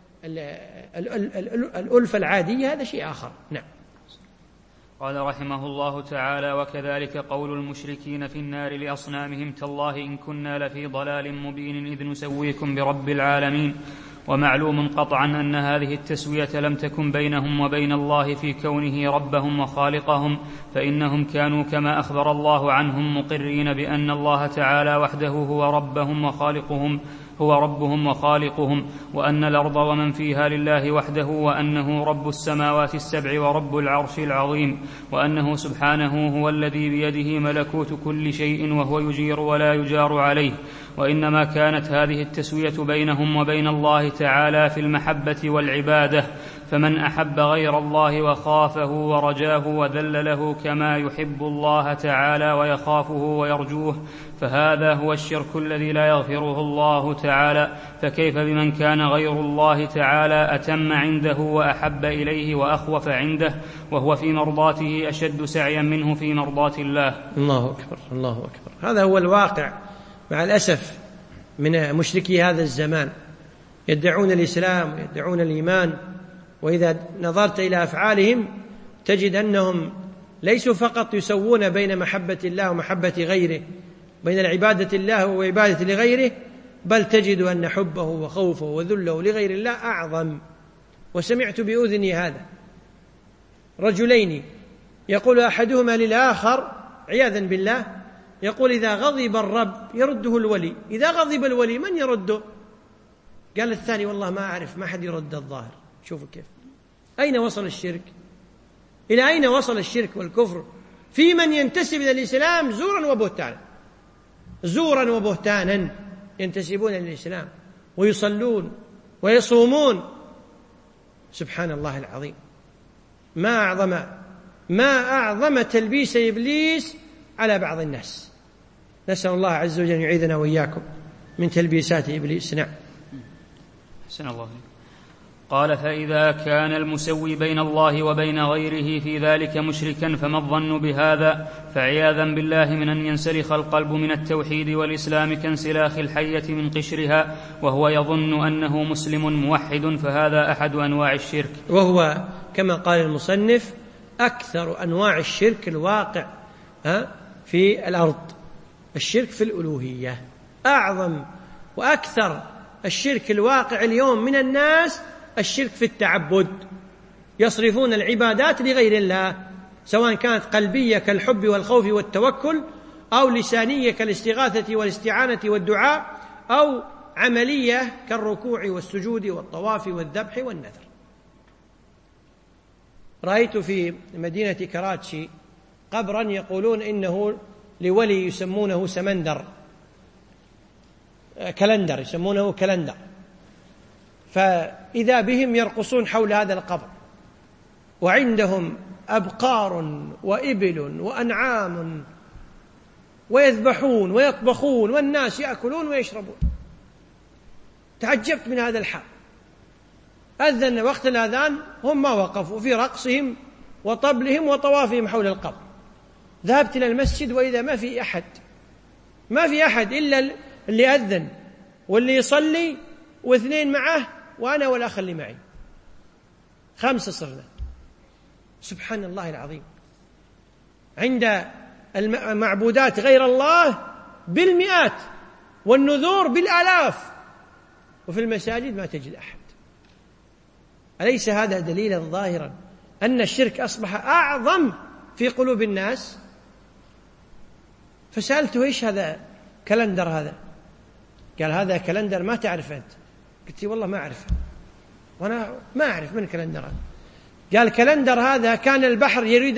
S1: الألفة العادية هذا شيء آخر. نعم.
S2: قال رحمه الله تعالى: وكذلك قول المشركين في النار لأصنامهم: تالله إن كنا لفي ضلال مبين إذ نسويكم برب العالمين. ومعلوم قطعا أن هذه التسوية لم تكن بينهم وبين الله في كونه ربهم وخالقهم، فإنهم كانوا كما أخبر الله عنهم مقرين بأن الله تعالى وحده هو ربهم وخالقهم، وأن الأرض ومن فيها لله وحده، وأنه رب السماوات السبع ورب العرش العظيم، وأنه سبحانه هو الذي بيده ملكوت كل شيء وهو يجير ولا يجار عليه. وإنما كانت هذه التسوية بينهم وبين الله تعالى في المحبة والعبادة، فمن أحب غير الله وخافه ورجاه وذل له كما يحب الله تعالى ويخافه ويرجوه فهذا هو الشرك الذي لا يغفره الله تعالى. فكيف بمن كان غير الله تعالى أتم عنده وأحب إليه وأخوف عنده، وهو في مرضاته أشد سعيا منه في مرضاة الله.
S1: الله أكبر، الله أكبر. هذا هو الواقع مع الأسف من مشركي هذا الزمان، يدعون الإسلام ويدعون الإيمان، وإذا نظرت إلى أفعالهم تجد أنهم ليسوا فقط يسوون بين محبة الله ومحبة غيره، بين العبادة الله وعبادة لغيره، بل تجد أن حبه وخوفه وذله لغير الله أعظم. وسمعت بأذني هذا رجلين يقول أحدهما للآخر عياذا بالله، يقول: إذا غضب الرب يرده الولي، إذا غضب الولي من يرده؟ قال الثاني: والله ما أعرف، ما حد يرد الظاهر. شوفوا كيف، أين وصل الشرك، إلى أين وصل الشرك والكفر في من ينتسب إلى الإسلام زورا وبهتانا، زورا وبهتانا، ينتسبون إلى الإسلام ويصلون ويصومون. سبحان الله العظيم، ما أعظم تلبيس إبليس على بعض الناس. نسأل الله عز وجل يعيذنا وإياكم من تلبيسات إبليس. نعم.
S2: حسن الله. قال: فإذا كان المسوي بين الله وبين غيره في ذلك مشركا فما الظن بهذا؟ فعياذا بالله من أن ينسلخ القلب من التوحيد والإسلام كانسلاخ الحية من قشرها وهو يظن أنه مسلم موحد، فهذا أحد أنواع الشرك،
S1: وهو كما قال المصنف أكثر أنواع الشرك الواقع في الأرض. الشرك في الألوهية أعظم وأكثر الشرك الواقع اليوم من الناس الشرك في التعبد، يصرفون العبادات لغير الله، سواء كانت قلبية كالحب والخوف والتوكل، أو لسانية كالاستغاثة والاستعانة والدعاء، أو عملية كالركوع والسجود والطواف والذبح والنذر. رأيت في مدينة كراتشي قبرا يقولون إنه لولي يسمونه سمندر، كلندر، يسمونه كلندر، فإذا بهم يرقصون حول هذا القبر، وعندهم أبقار وإبل وأنعام، ويذبحون ويطبخون، والناس يأكلون ويشربون. تعجبت من هذا الحال. أذن وقت الأذان هم ما وقفوا في رقصهم وطبلهم وطوافهم حول القبر. ذهبت إلى المسجد وإذا ما في أحد إلا اللي أذن واللي يصلي واثنين معه وأنا والأخ اللي معي، 5 صرنا. سبحان الله العظيم. عند المعبودات غير الله بالمئات والنذور بالآلاف، وفي المساجد ما تجد أحد. أليس هذا دليلا ظاهرا أن الشرك أصبح أعظم في قلوب الناس؟ فسألته إيش هذا كلندر هذا؟ قال هذا كلندر ما تعرف أنت. قلت والله ما أعرفه، وأنا ما أعرف من كلندر هذا. قال كلندر هذا كان البحر يريد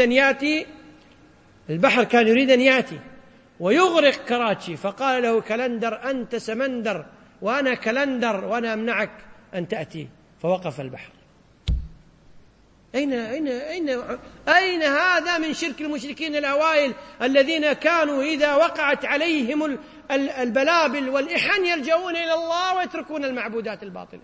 S1: أن يأتي ويغرق كراتشي، فقال له كلندر أنت سمندر وأنا كلندر وأنا أمنعك أن تأتي، فوقف البحر. أين هذا من شرك المشركين الأوائل الذين كانوا إذا وقعت عليهم البلابل والإحن يلجؤون إلى الله ويتركون المعبودات الباطلة؟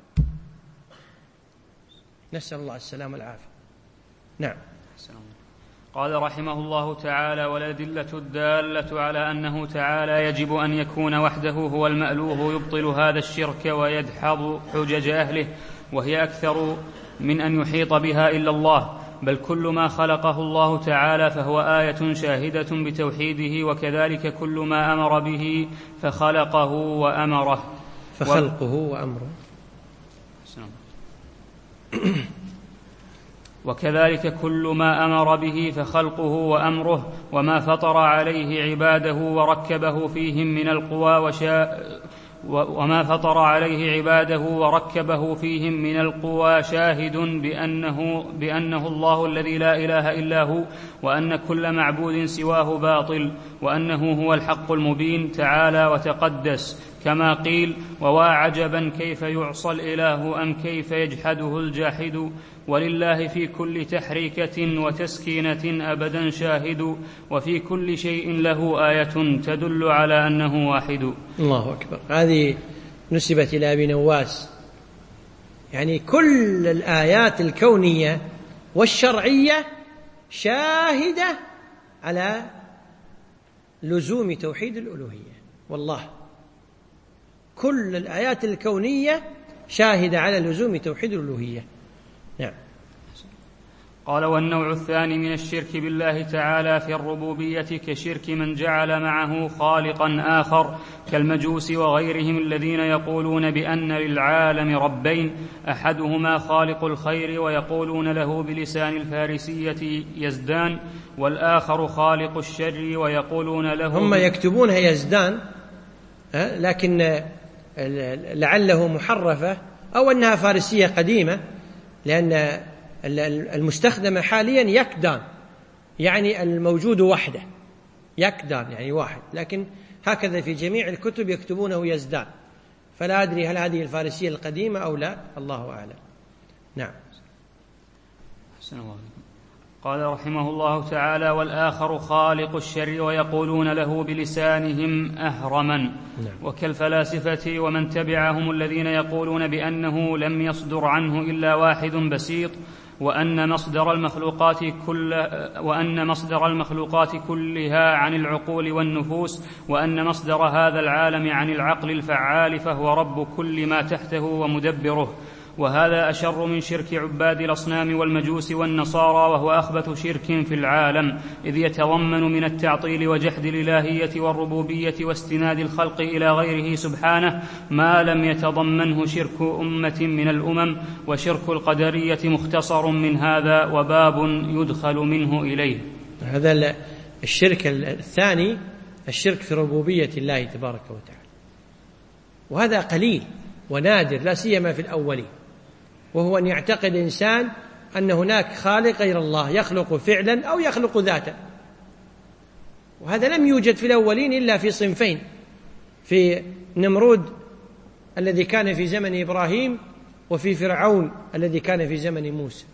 S1: نسأل الله السلامة والعافية. نعم.
S2: قال رحمه الله تعالى: والأدلة الدالة على أنه تعالى يجب أن يكون وحده هو المألوه يبطل هذا الشرك ويدحض حجج أهله، وهي أكثر من أن يحيط بها إلا الله، بل كل ما خلقه الله تعالى فهو آية شاهدة بتوحيده، وكذلك كل ما أمر به فخلقه وأمره. وكذلك كل ما أمر به فخلقه وأمره، وما فطر عليه عباده وركبه فيهم من القوى شاهد بأنه الله الذي لا إله إلا هو، وأن كل معبود سواه باطل، وأنه هو الحق المبين تعالى وتقدس، كما قيل: ووا عجبا كيف يعصى الإله أم كيف يجحده الجاحد، ولله في كل تحريكة وتسكينة أبدا شاهد، وفي كل شيء له آية تدل على أنه واحد.
S1: الله أكبر. هذه نسبت إلى أبي نواس، يعني كل الآيات الكونية والشرعية شاهدة على لزوم توحيد الألوهية. والله كل الآيات الكونية شاهدة على لزوم توحيد الألوهية. نعم.
S2: قال: والنوع الثاني من الشرك بالله تعالى في الربوبية كشرك من جعل معه خالقا آخر كالمجوس وغيرهم الذين يقولون بأن للعالم ربين، أحدهما خالق الخير ويقولون له بلسان الفارسية يزدان، والآخر خالق الشر ويقولون له،
S1: هم يكتبونها يزدان لكن لعله محرفة أو أنها فارسية قديمة، لأن المستخدمة حاليا يكدان، يعني الموجود وحده، يكدان يعني واحد، لكن هكذا في جميع الكتب يكتبونه يزدان، فلا أدري هل هذه الفارسية القديمة أو لا، الله أعلم. نعم.
S2: قال رحمه الله تعالى: والآخر خالق الشر ويقولون له بلسانهم أهرما، وكالفلاسفة ومن تبعهم الذين يقولون بأنه لم يصدر عنه إلا واحد بسيط، وأن مصدر المخلوقات كلها عن العقول والنفوس، وأن مصدر هذا العالم عن العقل الفعال، فهو رب كل ما تحته ومدبره. وهذا أشر من شرك عباد الأصنام والمجوس والنصارى، وهو أخبث شرك في العالم، إذ يتضمن من التعطيل وجحد الإلهية والربوبية واستناد الخلق إلى غيره سبحانه ما لم يتضمنه شرك أمة من الأمم، وشرك القدرية مختصر من هذا وباب يدخل منه إليه.
S1: هذا الشرك الثاني، الشرك في ربوبية الله تبارك وتعالى، وهذا قليل ونادر لا سيما في الأولين، وهو أن يعتقد إنسان أن هناك خالق غير الله يخلق فعلا أو يخلق ذاتا، وهذا لم يوجد في الأولين إلا في صنفين: في نمرود الذي كان في زمن إبراهيم، وفي فرعون الذي كان في زمن موسى.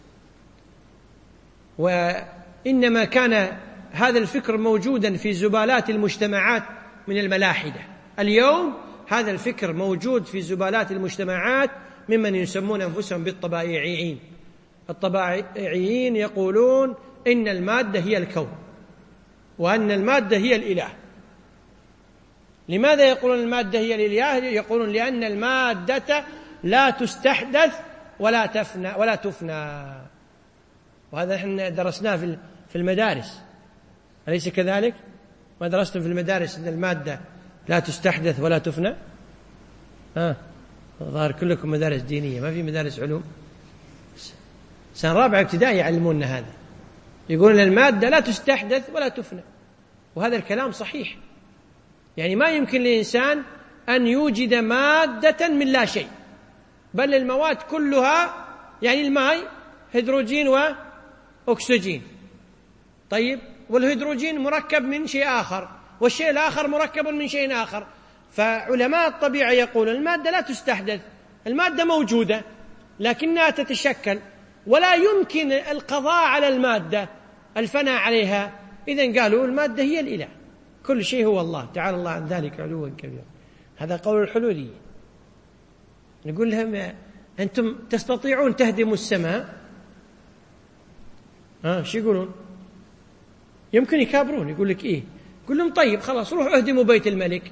S1: وإنما كان هذا الفكر موجودا في زبالات المجتمعات من الملاحدة. اليوم هذا الفكر موجود في زبالات المجتمعات ممن يسمون أنفسهم بالطبائعيين. الطبائعيين يقولون إن المادة هي الكون، وأن المادة هي الإله. لماذا يقولون المادة هي الإله؟ يقولون لأن المادة لا تستحدث ولا تفنى. وهذا نحن درسناه في المدارس، أليس كذلك؟ ما درستم في المدارس أن المادة لا تستحدث ولا تفنى؟ ظاهر كلكم مدارس دينية، ما في مدارس علوم. سنة رابعة ابتدائي يعلموننا هذا، يقولون المادة لا تستحدث ولا تفنى، وهذا الكلام صحيح. يعني ما يمكن للإنسان أن يوجد مادة من لا شيء، بل المواد كلها، يعني الماء هيدروجين وأكسجين، طيب، والهيدروجين مركب من شيء آخر، والشيء الآخر مركب من شيء آخر. فعلماء الطبيعة يقولون المادة لا تستحدث، المادة موجودة لكنها تتشكل، ولا يمكن القضاء على المادة، الفناء عليها. إذن قالوا المادة هي الإله، كل شيء هو الله، تعالى الله عن ذلك علوا كبيرا. هذا قول الحلولي. نقول لهم أنتم تستطيعون تهدموا السماء؟ شو يقولون؟ يمكن يكابرون، يقول لك إيه؟ يقول لهم طيب خلاص روحوا اهدموا بيت الملك.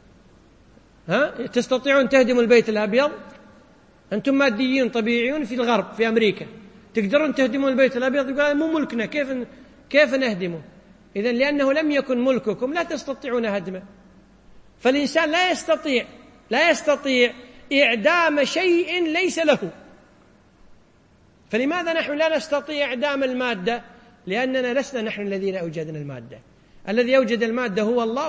S1: تستطيعون تهدموا البيت الأبيض؟ أنتم ماديين طبيعيون في الغرب، في أمريكا، تقدرون تهدمون البيت الأبيض؟ يقول مو ملكنا، كيف نهدمه؟ إذن لأنه لم يكن ملككم لا تستطيعون هدمه. فالإنسان لا يستطيع إعدام شيء ليس له. فلماذا نحن لا نستطيع إعدام المادة؟ لأننا لسنا نحن الذين أوجدنا المادة. الذي أوجد المادة هو الله،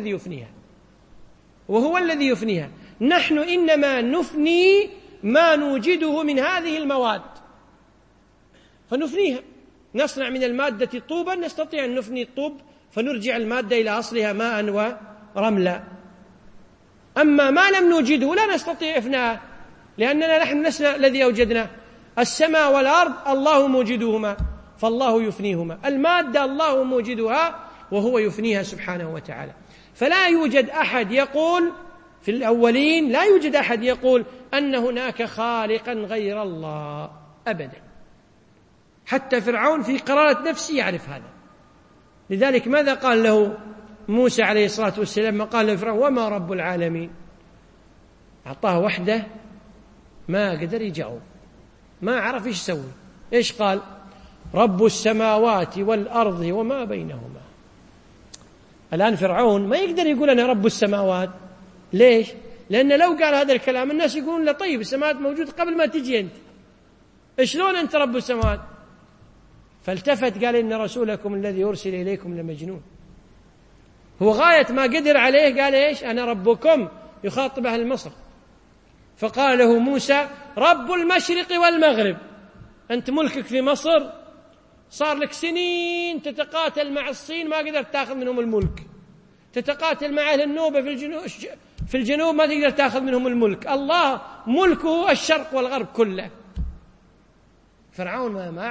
S1: وهو الذي يفنيها. نحن إنما نفني ما نوجده من هذه المواد، فنفنيها. نصنع من المادة طوبا، نستطيع أن نفني الطوب فنرجع المادة إلى أصلها ماء ورملا. أما ما لم نوجده لا نستطيع إفناءه، لأننا نحن لسنا الذي أوجدنا. السماء والأرض الله موجدهما، فالله يفنيهما. المادة الله موجدها وهو يفنيها سبحانه وتعالى. فلا يوجد أحد يقول في الأولين، لا يوجد أحد يقول أن هناك خالقا غير الله أبدا. حتى فرعون في قرارة نفسه يعرف هذا. لذلك ماذا قال له موسى عليه الصلاة والسلام؟ ما قال له فرعون وما رب العالمين؟ أعطاه وحده ما قدر يجاوب، ما عرف إيش يسوي. إيش قال؟ رب السماوات والأرض وما بينهما. الآن فرعون ما يقدر يقول أنا رب السماوات. ليش؟ لأن لو قال هذا الكلام الناس يقولون لا طيب السماوات موجودة قبل ما تجي أنت، شلون أنت رب السماوات؟ فالتفت قال إن رسولكم الذي أرسل إليكم لمجنون. هو غاية ما قدر عليه قال إيش؟ أنا ربكم، يخاطب أهل مصر. فقال له موسى رب المشرق والمغرب. أنت ملكك في مصر، صار لك سنين تتقاتل مع الصين ما قدرت تأخذ منهم الملك، تتقاتل مع أهل النوبة في الجنوب ما تقدر تأخذ منهم الملك. الله ملكه الشرق والغرب كله. فرعون ما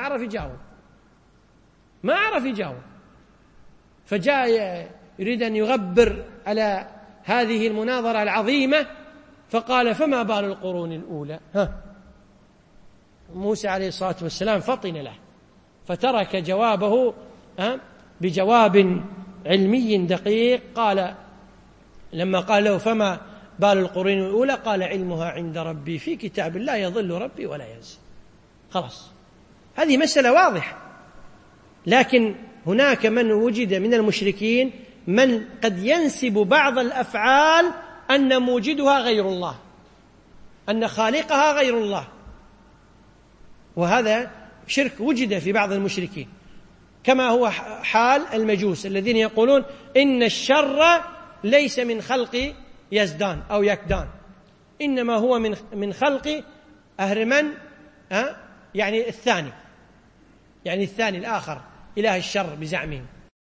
S1: عرف يجاوب، فجاء يريد أن يغبر على هذه المناظرة العظيمة، فقال فما بال القرون الأولى؟ موسى عليه الصلاة والسلام فطن له، فترك جوابه بجواب علمي دقيق. قال لما قال له فما بال القرون الأولى؟ قال علمها عند ربي في كتاب لا يضل ربي ولا ينسى. خلاص، هذه مسألة واضحة. لكن هناك من وجد من المشركين من قد ينسب بعض الأفعال أن موجدها غير الله، أن خالقها غير الله، وهذا شرك وجد في بعض المشركين، كما هو حال المجوس الذين يقولون إن الشر ليس من خلق يزدان أو يكدان، إنما هو من خلق أهرمن، يعني الثاني، يعني الثاني الآخر إله الشر بزعمهم.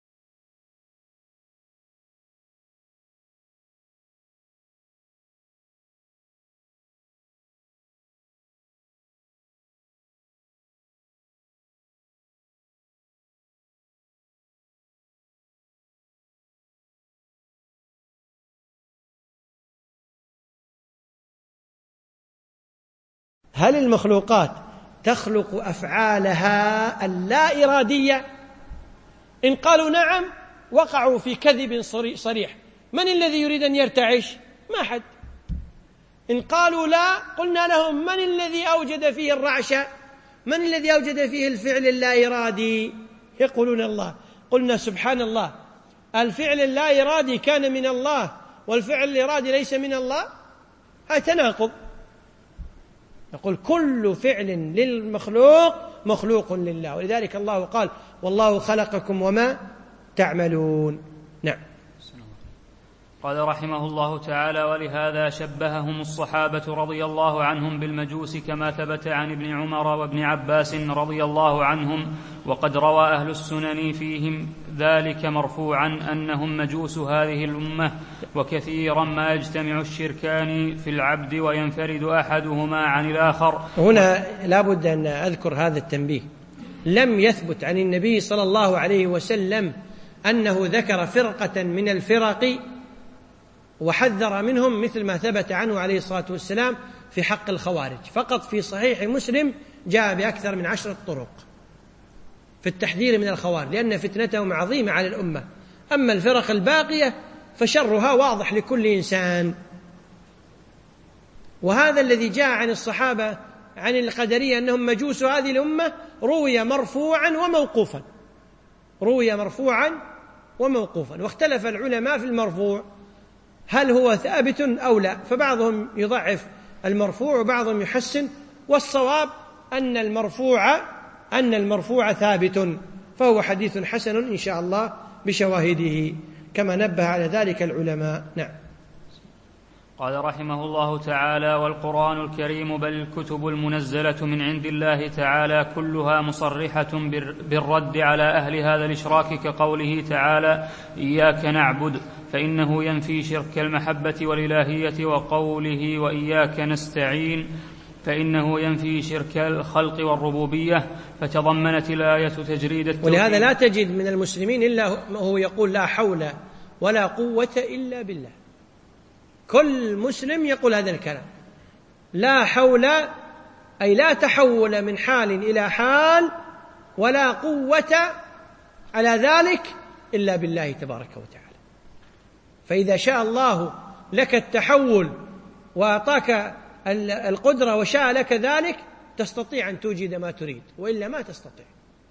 S1: هل المخلوقات تخلق أفعالها اللا إرادية؟ إن قالوا نعم وقعوا في كذب صريح. من الذي يريد أن يرتعش؟ ما حد. إن قالوا لا قلنا لهم من الذي أوجد فيه الرعش؟ من الذي أوجد فيه الفعل اللا إرادي؟ يقولون الله. قلنا سبحان الله، الفعل اللا إرادي كان من الله والفعل الإرادي ليس من الله؟ هذا تناقض. نقول كل فعل للمخلوق مخلوق لله، ولذلك الله قال والله خلقكم وما تعملون. نعم.
S2: قال رحمه الله تعالى: ولهذا شبههم الصحابة رضي الله عنهم بالمجوس كما ثبت عن ابن عمر وابن عباس رضي الله عنهم، وقد روى أهل السنن فيهم ذلك مرفوعا أنهم مجوس هذه الأمة، وكثيرا ما يجتمع الشركان في العبد وينفرد أحدهما عن الآخر.
S1: هنا لا بد أن أذكر هذا التنبيه. لم يثبت عن النبي صلى الله عليه وسلم أنه ذكر فرقة من الفرق وحذر منهم مثل ما ثبت عنه عليه الصلاة والسلام في حق الخوارج. فقط في صحيح مسلم جاء بأكثر من 10 طرق في التحذير من الخوارج، لأن فتنتهم عظيمة على الأمة. أما الفرق الباقية فشرها واضح لكل إنسان. وهذا الذي جاء عن الصحابة عن القدرية أنهم مجوس هذه الأمة روي مرفوعا وموقوفا، روي مرفوعا وموقوفا، واختلف العلماء في المرفوع هل هو ثابت أو لا، فبعضهم يضعف المرفوع وبعضهم يحسن، والصواب أن المرفوع ثابت، فهو حديث حسن إن شاء الله بشواهده كما نبه على ذلك العلماء. نعم.
S2: قال رحمه الله تعالى: والقرآن الكريم بل الكتب المنزلة من عند الله تعالى كلها مصرحة بالرد على أهل هذا الإشراك، كقوله تعالى: إياك نعبد، فإنه ينفي شرك المحبة والإلهية، وقوله: وإياك نستعين، فإنه ينفي شرك الخلق والربوبية. فتضمنت الآية تجريد التوحيد.
S1: ولهذا لا تجد من المسلمين إلا هو يقول لا حول ولا قوة إلا بالله. كل مسلم يقول هذا الكلام، لا حول أي لا تحول من حال إلى حال، ولا قوة على ذلك إلا بالله تبارك وتعالى. فإذا شاء الله لك التحول وأعطاك القدرة وشاء لك ذلك تستطيع أن توجد ما تريد، وإلا ما تستطيع.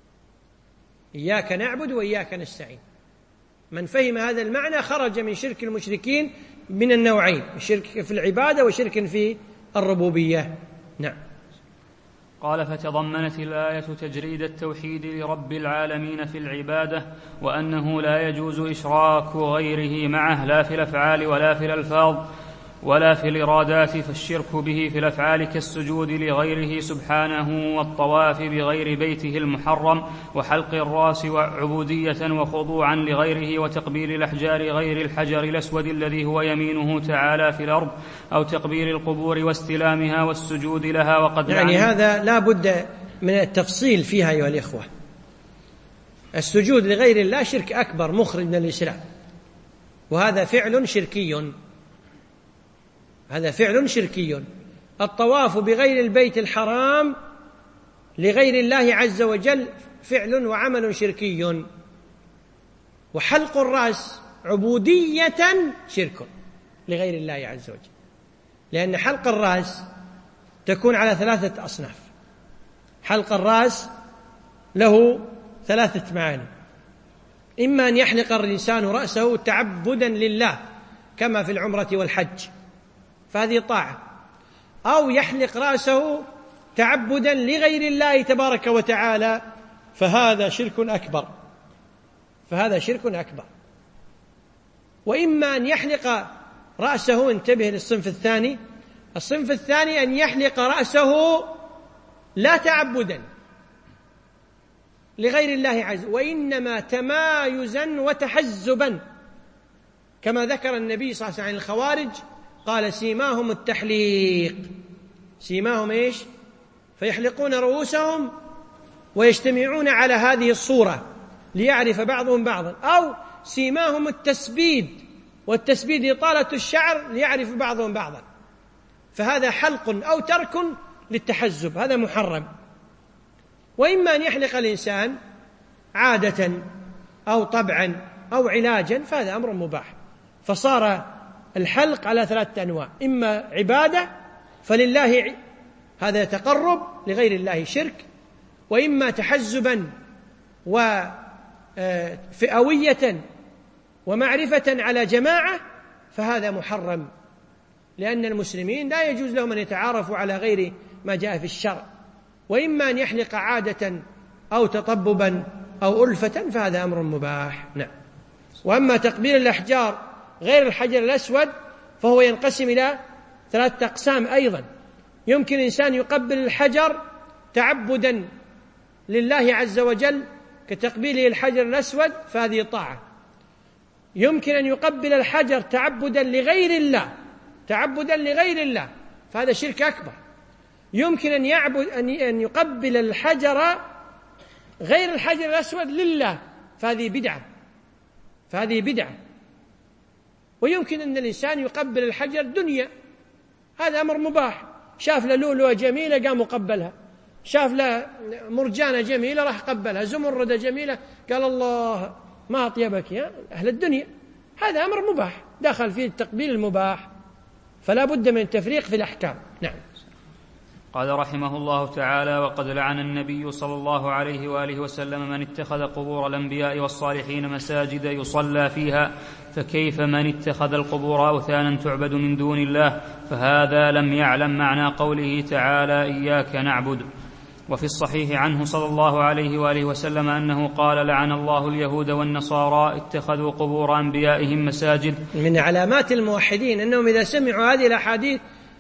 S1: إياك نعبد وإياك نستعين. من فهم هذا المعنى خرج من شرك المشركين من النوعين، شرك في العبادة وشرك في الربوبية. نعم.
S2: قال: فتضمنت الآية تجريد التوحيد لرب العالمين في العبادة، وأنه لا يجوز إشراك غيره معه، لا في الأفعال ولا في الألفاظ ولا في الإرادات، فالشرك به في الأفعال كالسجود لغيره سبحانه، والطواف بغير بيته المحرم، وحلق الرأس، وعبودية وخضوعا لغيره، وتقبيل الأحجار غير الحجر الأسود الذي هو يمينه تعالى في الأرض، أو تقبيل القبور واستلامها والسجود لها. وقد
S1: يعني هذا لا بد من التفصيل فيها أيها الإخوة. السجود لغير الله شرك أكبر مخرج من الإسلام، وهذا فعل شركي، هذا فعل شركي. الطواف بغير البيت الحرام لغير الله عز وجل فعل وعمل شركي. وحلق الرأس عبودية شرك لغير الله عز وجل، لأن حلق الرأس تكون على 3 أصناف. حلق الرأس له 3 معاني: إما أن يحلق الإنسان رأسه تعبدا لله كما في العمرة والحج، فهذه طاعة، أو يحلق رأسه تعبدا لغير الله تبارك وتعالى، فهذا شرك أكبر، فهذا شرك أكبر. وإما أن يحلق رأسه، انتبه للصنف الثاني، الصنف الثاني أن يحلق رأسه لا تعبدا، لغير الله عز وجل، وإنما تمايزا وتحزبا، كما ذكر النبي صلى الله عليه وسلم عن الخوارج قال سيماهم التحليق. سيماهم إيش؟ فيحلقون رؤوسهم ويجتمعون على هذه الصورة ليعرف بعضهم بعضا، أو سيماهم التسبيد، والتسبيد إطالة الشعر ليعرف بعضهم بعضا، فهذا حلق أو ترك للتحزب، هذا محرم. وإما أن يحلق الإنسان عادة أو طبعا أو علاجا فهذا أمر مباح. فصار الحلق على 3 أنواع: إما عبادة فلله هذا تقرب، لغير الله شرك، وإما تحزبا وفئوية ومعرفة على جماعة فهذا محرم، لأن المسلمين لا يجوز لهم أن يتعارفوا على غير ما جاء في الشرع. وإما أن يحلق عادة أو تطببا أو ألفة فهذا أمر مباح. نعم. وأما تقبيل الأحجار غير الحجر الأسود فهو ينقسم إلى 3 أقسام أيضا. يمكن إنسان يقبل الحجر تعبدا لله عز وجل كتقبيله الحجر الأسود فهذه طاعة. يمكن أن يقبل الحجر تعبدا لغير الله، تعبدا لغير الله فهذا شرك أكبر. يمكن أن يقبل الحجر غير الحجر الأسود لله فهذه بدعة. ويمكن أن الإنسان يقبل الحجر دنيا، هذا أمر مباح. شاف له لؤلؤة جميلة قام قبلها، شاف له مرجانة جميلة راح قبلها، زمردة جميلة قال الله ما أطيبك يا أهل الدنيا، هذا أمر مباح دخل فيه التقبيل المباح، فلا بد من التفريق في الأحكام. نعم.
S2: قال رحمه الله تعالى: وقد لعن النبي صلى الله عليه وآله وسلم من اتخذ قبور الأنبياء والصالحين مساجد يصلى فيها، فكيف من اتخذ القبور أوثانا تعبد من دون الله؟ فهذا لم يعلم معنى قوله تعالى: إياك نعبد. وفي الصحيح عنه صلى الله عليه وآله وسلم أنه قال: لعن الله اليهود والنصارى اتخذوا قبور أنبيائهم مساجد.
S1: من علامات الموحدين أنهم إذا سمعوا هذه الأحاديث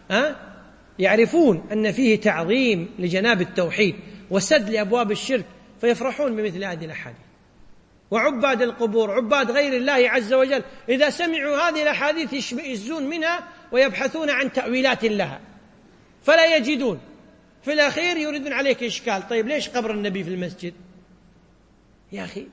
S1: يعرفون أن فيه تعظيم لجناب التوحيد وسد لأبواب الشرك، فيفرحون بمثل هذه الأحاديث. وعباد القبور عباد غير الله عز وجل إذا سمعوا هذه الأحاديث يشمئزون منها ويبحثون عن تأويلات لها فلا يجدون، في الأخير يريدون عليك إشكال. طيب ليش قبر النبي في المسجد؟ يا أخي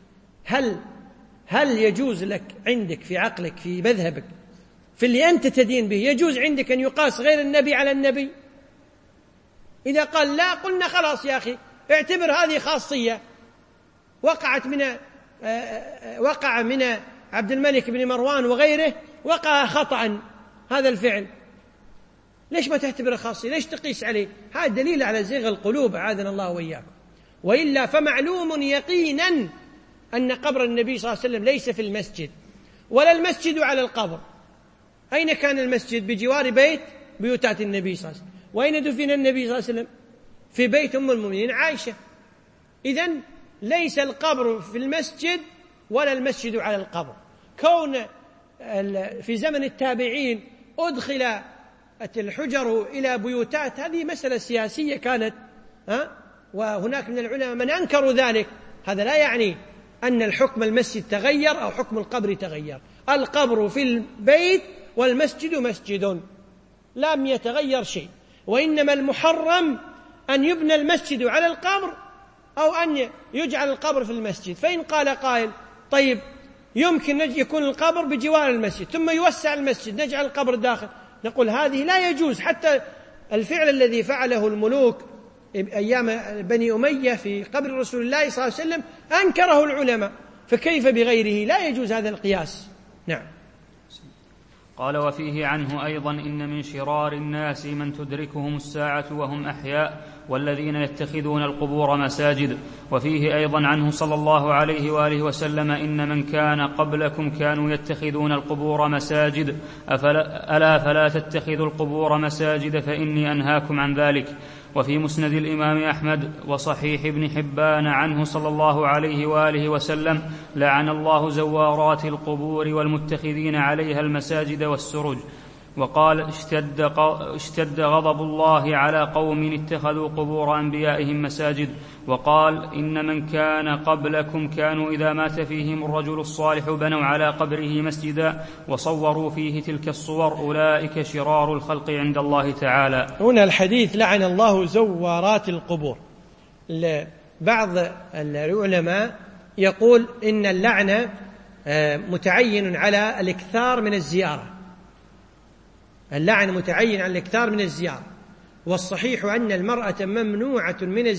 S1: هل يجوز لك عندك في عقلك في مذهبك في اللي أنت تدين به يجوز عندك أن يقاس غير النبي على النبي؟ إذا قال لا قلنا خلاص يا أخي اعتبر هذه خاصية وقع من عبد الملك بن مروان وغيره، وقع خطأ هذا الفعل، ليش ما تعتبره خاصية؟ ليش تقيس عليه؟ هذا دليل على زيغ القلوب أعاذنا الله وإياكم. وإلا فمعلوم يقينا أن قبر النبي صلى الله عليه وسلم ليس في المسجد ولا المسجد على القبر. أين كان المسجد؟ بجوار بيوتات النبي صلى الله عليه وسلم. وأين دفن النبي صلى الله عليه وسلم؟ في بيت أم المؤمنين عائشة. إذن ليس القبر في المسجد ولا المسجد على القبر. كون في زمن التابعين أدخل الحجر إلى بيوتات هذه مسألة سياسية كانت، وهناك من العلماء من أنكروا ذلك. هذا لا يعني أن الحكم المسجد تغير أو حكم القبر تغير. القبر في البيت والمسجد مسجد، لم يتغير شيء. وإنما المحرم أن يبنى المسجد على القبر أو أن يجعل القبر في المسجد. فإن قال قائل طيب يمكن يكون القبر بجوار المسجد ثم يوسع المسجد نجعل القبر داخل، نقول هذه لا يجوز. حتى الفعل الذي فعله الملوك أيام بني أمية في قبر رسول الله صلى الله عليه وسلم أنكره العلماء، فكيف بغيره؟ لا يجوز هذا القياس. نعم.
S2: قال: وفيه عنه أيضا: إن من شرار الناس من تدركهم الساعة وهم أحياء والذين يتخذون القبور مساجد. وفيه أيضا عنه صلى الله عليه وآله وسلم: إن من كان قبلكم كانوا يتخذون القبور مساجد ألا فلا تتخذوا القبور مساجد فإني أنهاكم عن ذلك. وفي مسند الإمام أحمد وصحيح ابن حبان عنه صلى الله عليه وآله وسلم: لعن الله زوارات القبور والمتخذين عليها المساجد والسرج. وقال اشتد غضب الله على قوم اتخذوا قبور أنبيائهم مساجد. وقال إن من كان قبلكم كانوا إذا مات فيهم الرجل الصالح بنوا على قبره مسجدا وصوروا فيه تلك الصور أولئك شرار الخلق عند الله تعالى.
S1: هنا الحديث لعن الله زوارات القبور. بعض العلماء يقول إن اللعنة متعين على الإكثار من الزيارة، اللعن متعين على الإكثار من الزيارة، والصحيح أن المرأة ممنوعة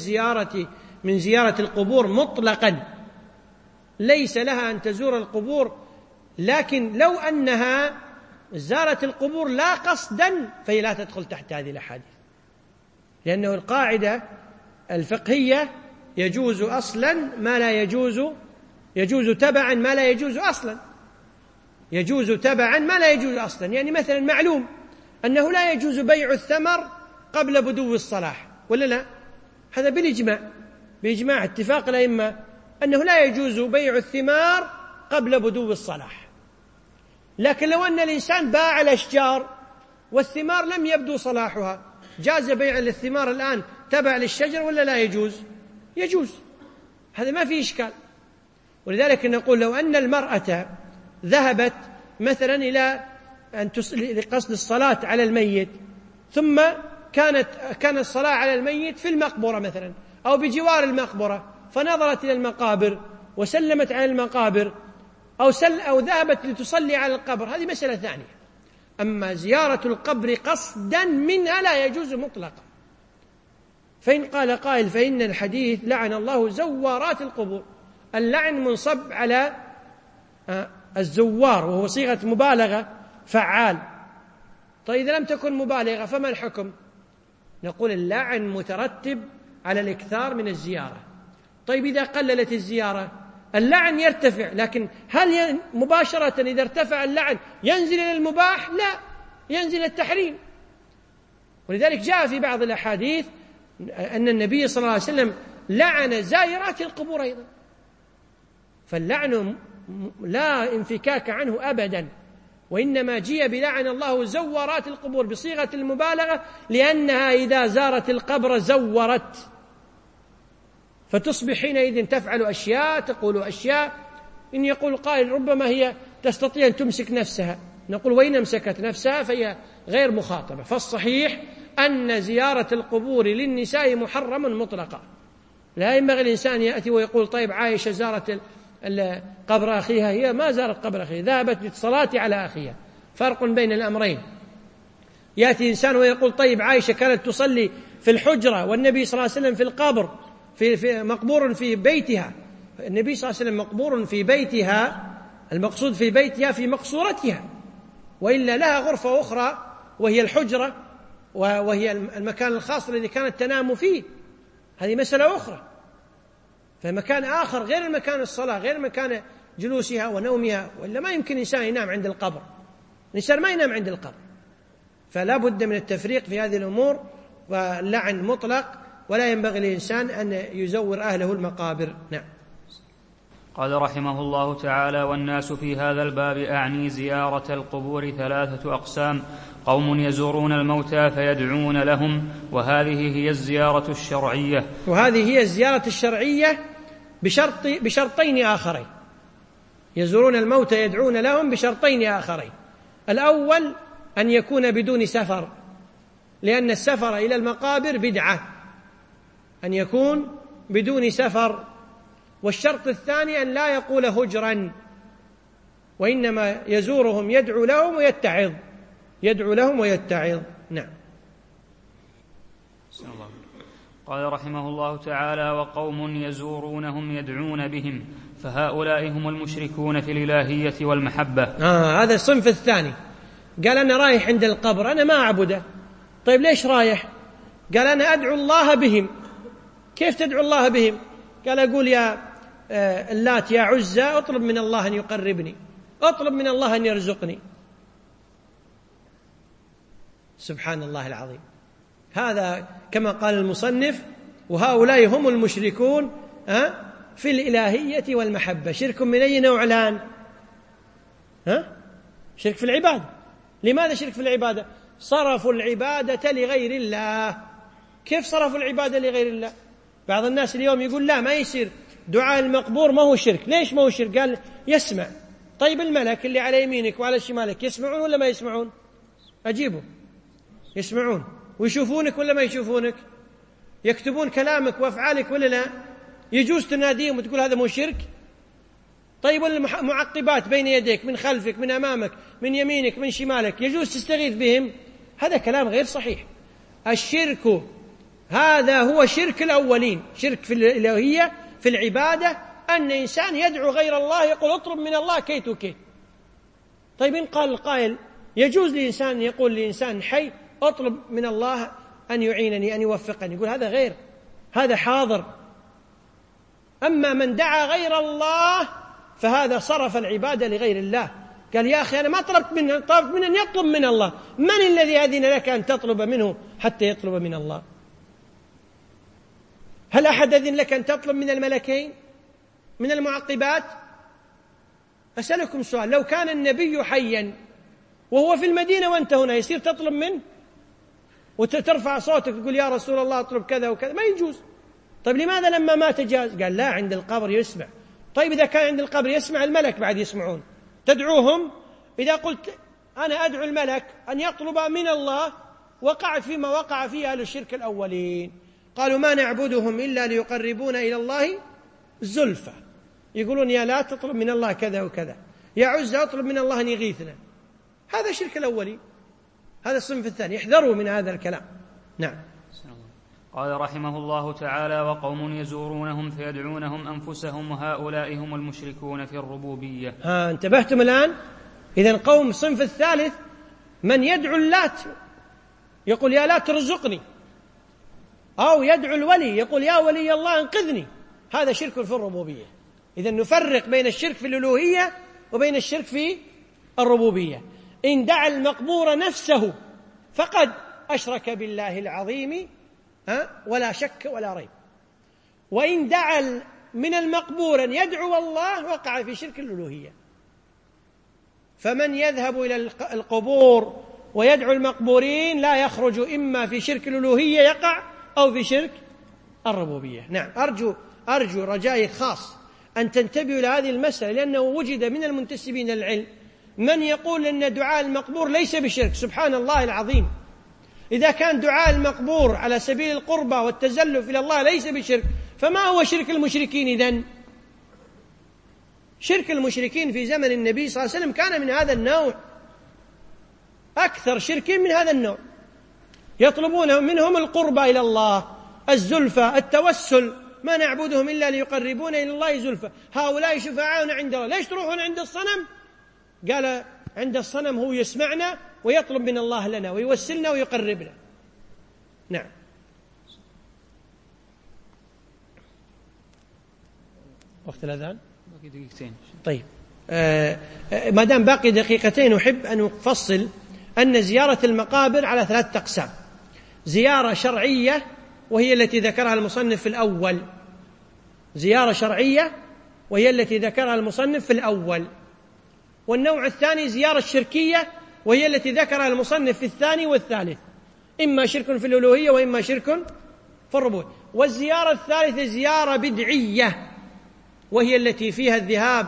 S1: من زيارة القبور مطلقا، ليس لها أن تزور القبور، لكن لو أنها زارت القبور لا قصدا فهي لا تدخل تحت هذه الأحاديث، لأنه القاعدة الفقهية يجوز أصلا ما لا يجوز تبعا ما لا يجوز أصلا، يجوز تبعا ما لا يجوز أصلا. يعني مثلا معلوم أنه لا يجوز بيع الثمر قبل بدو الصلاح، ولا لا؟ هذا بإجماع اتفاق الأئمة أنه لا يجوز بيع الثمار قبل بدو الصلاح. لكن لو أن الإنسان باع الأشجار والثمار لم يبدو صلاحها، جاز بيع الثمار الآن تبع للشجر ولا لا يجوز؟ يجوز، هذا ما في إشكال. ولذلك نقول لو أن المرأة ذهبت مثلا إلى لقصد الصلاة على الميت، ثم كانت الصلاة على الميت في المقبرة مثلا أو بجوار المقبرة، فنظرت إلى المقابر وسلمت على المقابر أو ذهبت لتصلي على القبر، هذه مسألة ثانية. أما زيارة القبر قصدا منها لا يجوز مطلقا. فإن قال قائل فإن الحديث لعن الله زوارات القبور، اللعن منصب على الزوار وهو صيغة مبالغة فعال. طيب إذا لم تكن مبالغة فما الحكم؟ نقول اللعن مترتب على الإكثار من الزيارة. طيب إذا قللت الزيارة اللعن يرتفع، لكن هل مباشرة إذا ارتفع اللعن ينزل إلى المباح؟ لا، ينزل التحريم. ولذلك جاء في بعض الأحاديث أن النبي صلى الله عليه وسلم لعن زائرات القبور أيضا، فاللعن لا انفكاك عنه أبدا، وإنما جيء بلعن الله زوارات القبور بصيغة المبالغة، لأنها إذا زارت القبر زورت، فتصبح حينئذ تفعل أشياء تقول أشياء. إن يقول قائل ربما هي تستطيع أن تمسك نفسها، نقول وإن أمسكت نفسها فهي غير مخاطبة. فالصحيح أن زيارة القبور للنساء محرم مطلقا، لا ينبغي الإنسان يأتي ويقول طيب عائشة زارت قبر أخيها، هي ما زارت قبر أخيها، ذهبت للصلاة على أخيها، فرق بين الأمرين. يأتي إنسان ويقول طيب عائشة كانت تصلي في الحجرة والنبي صلى الله عليه وسلم في القبر في مقبور في بيتها، النبي صلى الله عليه وسلم مقبور في بيتها، المقصود في بيتها في مقصورتها، وإلا لها غرفة أخرى وهي الحجرة، وهي المكان الخاص الذي كانت تنام فيه، هذه مسألة أخرى. فمكان آخر غير المكان الصلاة، غير مكان جلوسها ونومها، وإلا ما يمكن إنسان ينام عند القبر، الإنسان ما ينام عند القبر. فلا بد من التفريق في هذه الأمور، واللعن مطلق، ولا ينبغي للإنسان أن يزور أهله المقابر. نعم.
S2: قال رحمه الله تعالى: والناس في هذا الباب أعني زيارة القبور 3 أقسام: قوم يزورون الموتى فيدعون لهم، وهذه هي الزيارة الشرعية.
S1: وهذه هي الزيارة الشرعية بشرطين آخرين، يزورون الموتى يدعون لهم بشرطين آخرين. الأول أن يكون بدون سفر، لأن السفر إلى المقابر بدعة، أن يكون بدون سفر. والشرط الثاني أن لا يقول هجرا، وإنما يزورهم يدعو لهم ويتعظ، يدعو لهم ويتعظ. نعم.
S2: قال رحمه الله تعالى: وقوم يزورونهم يدعون بهم، فهؤلاء هم المشركون في الإلهية والمحبة.
S1: هذا الصنف الثاني. قال أنا رايح عند القبر، أنا ما أعبده. طيب ليش رايح؟ قال أنا أدعو الله بهم. كيف تدعو الله بهم؟ قال أقول يا اللات يا عزى أطلب من الله أن يقربني، أطلب من الله أن يرزقني. سبحان الله العظيم. هذا كما قال المصنف: وهؤلاء هم المشركون في الإلهية والمحبة. شرك من أي نوع الآن؟ شرك في العبادة، لماذا شرك في العبادة؟ صرفوا العبادة لغير الله. كيف صرفوا العبادة لغير الله؟ بعض الناس اليوم يقول لا، ما يصير دعاء المقبور، ما هو شرك. ليش ما هو شرك؟ قال يسمع. طيب الملك اللي على يمينك وعلى شمالك يسمعون ولا ما يسمعون؟ أجيبوا. يسمعون ويشوفونك ولا ما يشوفونك؟ يكتبون كلامك وأفعالك ولا لا؟ يجوز تناديهم وتقول هذا مو شرك؟ طيب والمعقبات بين يديك، من خلفك، من أمامك، من يمينك، من شمالك، يجوز تستغيث بهم؟ هذا كلام غير صحيح. الشرك هذا هو شرك الأولين، شرك في الإلهية في العبادة، أن إنسان يدعو غير الله، يقول اطلب من الله كيت وكيت. طيب إن قال القائل يجوز لإنسان يقول لإنسان حي اطلب من الله أن يعينني، أن يوفقني، يقول هذا غير، هذا حاضر. أما من دعا غير الله فهذا صرف العبادة لغير الله. قال يا أخي أنا ما طلبت منه، طلبت منه أن يطلب من الله. من الذي أذن لك أن تطلب منه حتى يطلب من الله؟ هل أحد أذن لك أن تطلب من الملكين، من المعقبات؟ أسألكم سؤال، لو كان النبي حيا وهو في المدينة وأنت هنا، يصير تطلب منه وترفع صوتك تقول يا رسول الله أطلب كذا وكذا؟ ما يجوز. طيب لماذا لما مات جاز؟ قال لا، عند القبر يسمع. طيب إذا كان عند القبر يسمع، الملك بعد يسمعون، تدعوهم. إذا قلت أنا أدعو الملك أن يطلب من الله، وقع فيما وقع فيه أهل الشرك الأولين. قالوا ما نعبدهم إلا ليقربونا إلى الله زلفى. يقولون يا لا تطلب من الله كذا وكذا، يا عزة أطلب من الله أن يغيثنا. هذا شرك الأولين، هذا الصنف الثاني، احذروا من هذا الكلام. نعم.
S2: قال رحمه الله تعالى: وقوم يزورونهم فيدعونهم أنفسهم وهؤلاء هم المشركون في الربوبية.
S1: انتبهتم الآن؟ إذن قوم الصنف الثالث من يدعو اللات، يقول يا لات ارزقني، أو يدعو الولي، يقول يا ولي الله انقذني. هذا شرك في الربوبية. إذن نفرق بين الشرك في الألوهية وبين الشرك في الربوبية. إن دعا المقبور نفسه فقد أشرك بالله العظيم ولا شك ولا ريب. وإن دعا من المقبور أن يدعو الله وقع في شرك الألوهية. فمن يذهب إلى القبور ويدعو المقبورين لا يخرج إما في شرك الألوهية يقع أو في شرك الربوبية. نعم، أرجو رجائي خاص أن تنتبهوا إلى هذه المسألة، لأنه وجد من المنتسبين للعلم من يقول أن دعاء المقبور ليس بشرك. سبحان الله العظيم، إذا كان دعاء المقبور على سبيل القربى والتزلف إلى الله ليس بشرك، فما هو شرك المشركين إذن؟ شرك المشركين في زمن النبي صلى الله عليه وسلم كان من هذا النوع، أكثر شرك من هذا النوع. يطلبون منهم القربى إلى الله، الزلفى، التوسل، ما نعبدهم إلا ليقربون إلى الله زلفى، هؤلاء شفعاؤنا عند الله. ليش تروحون عند الصنم؟ قال عند الصنم هو يسمعنا ويطلب من الله لنا ويوسلنا ويقربنا. نعم. وقت الأذان
S2: باقي دقيقتين.
S1: طيب، ما دام باقي دقيقتين أحب أن أفصل أن زيارة المقابر على 3 أقسام: زيارة شرعية وهي التي ذكرها المصنف في الأول، زيارة شرعية وهي التي ذكرها المصنف في الأول. والنوع الثاني زيارة شركية وهي التي ذكرها المصنف في الثاني والثالث، إما شرك في الألوهية وإما شرك في الربوبية. والزيارة الثالثة زيارة بدعية وهي التي فيها الذهاب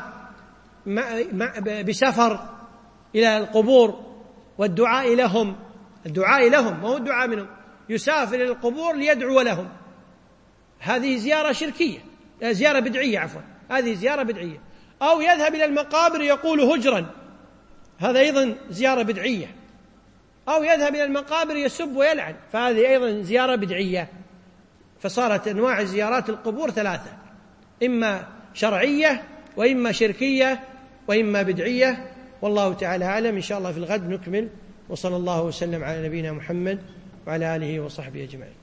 S1: بسفر إلى القبور والدعاء لهم، الدعاء لهم، ما هو الدعاء منهم، يسافر إلى القبور ليدعو لهم. هذه زيارة شركية، زيارة بدعية عفوا، هذه زيارة بدعية. أو يذهب إلى المقابر يقول هجرا، هذا أيضا زيارة بدعية. أو يذهب إلى المقابر يسب ويلعن، فهذه أيضا زيارة بدعية. فصارت أنواع زيارات القبور 3: إما شرعية وإما شركية وإما بدعية. والله تعالى أعلم. إن شاء الله في الغد نكمل. وصلى الله وسلم على نبينا محمد وعلى آله وصحبه أجمعين.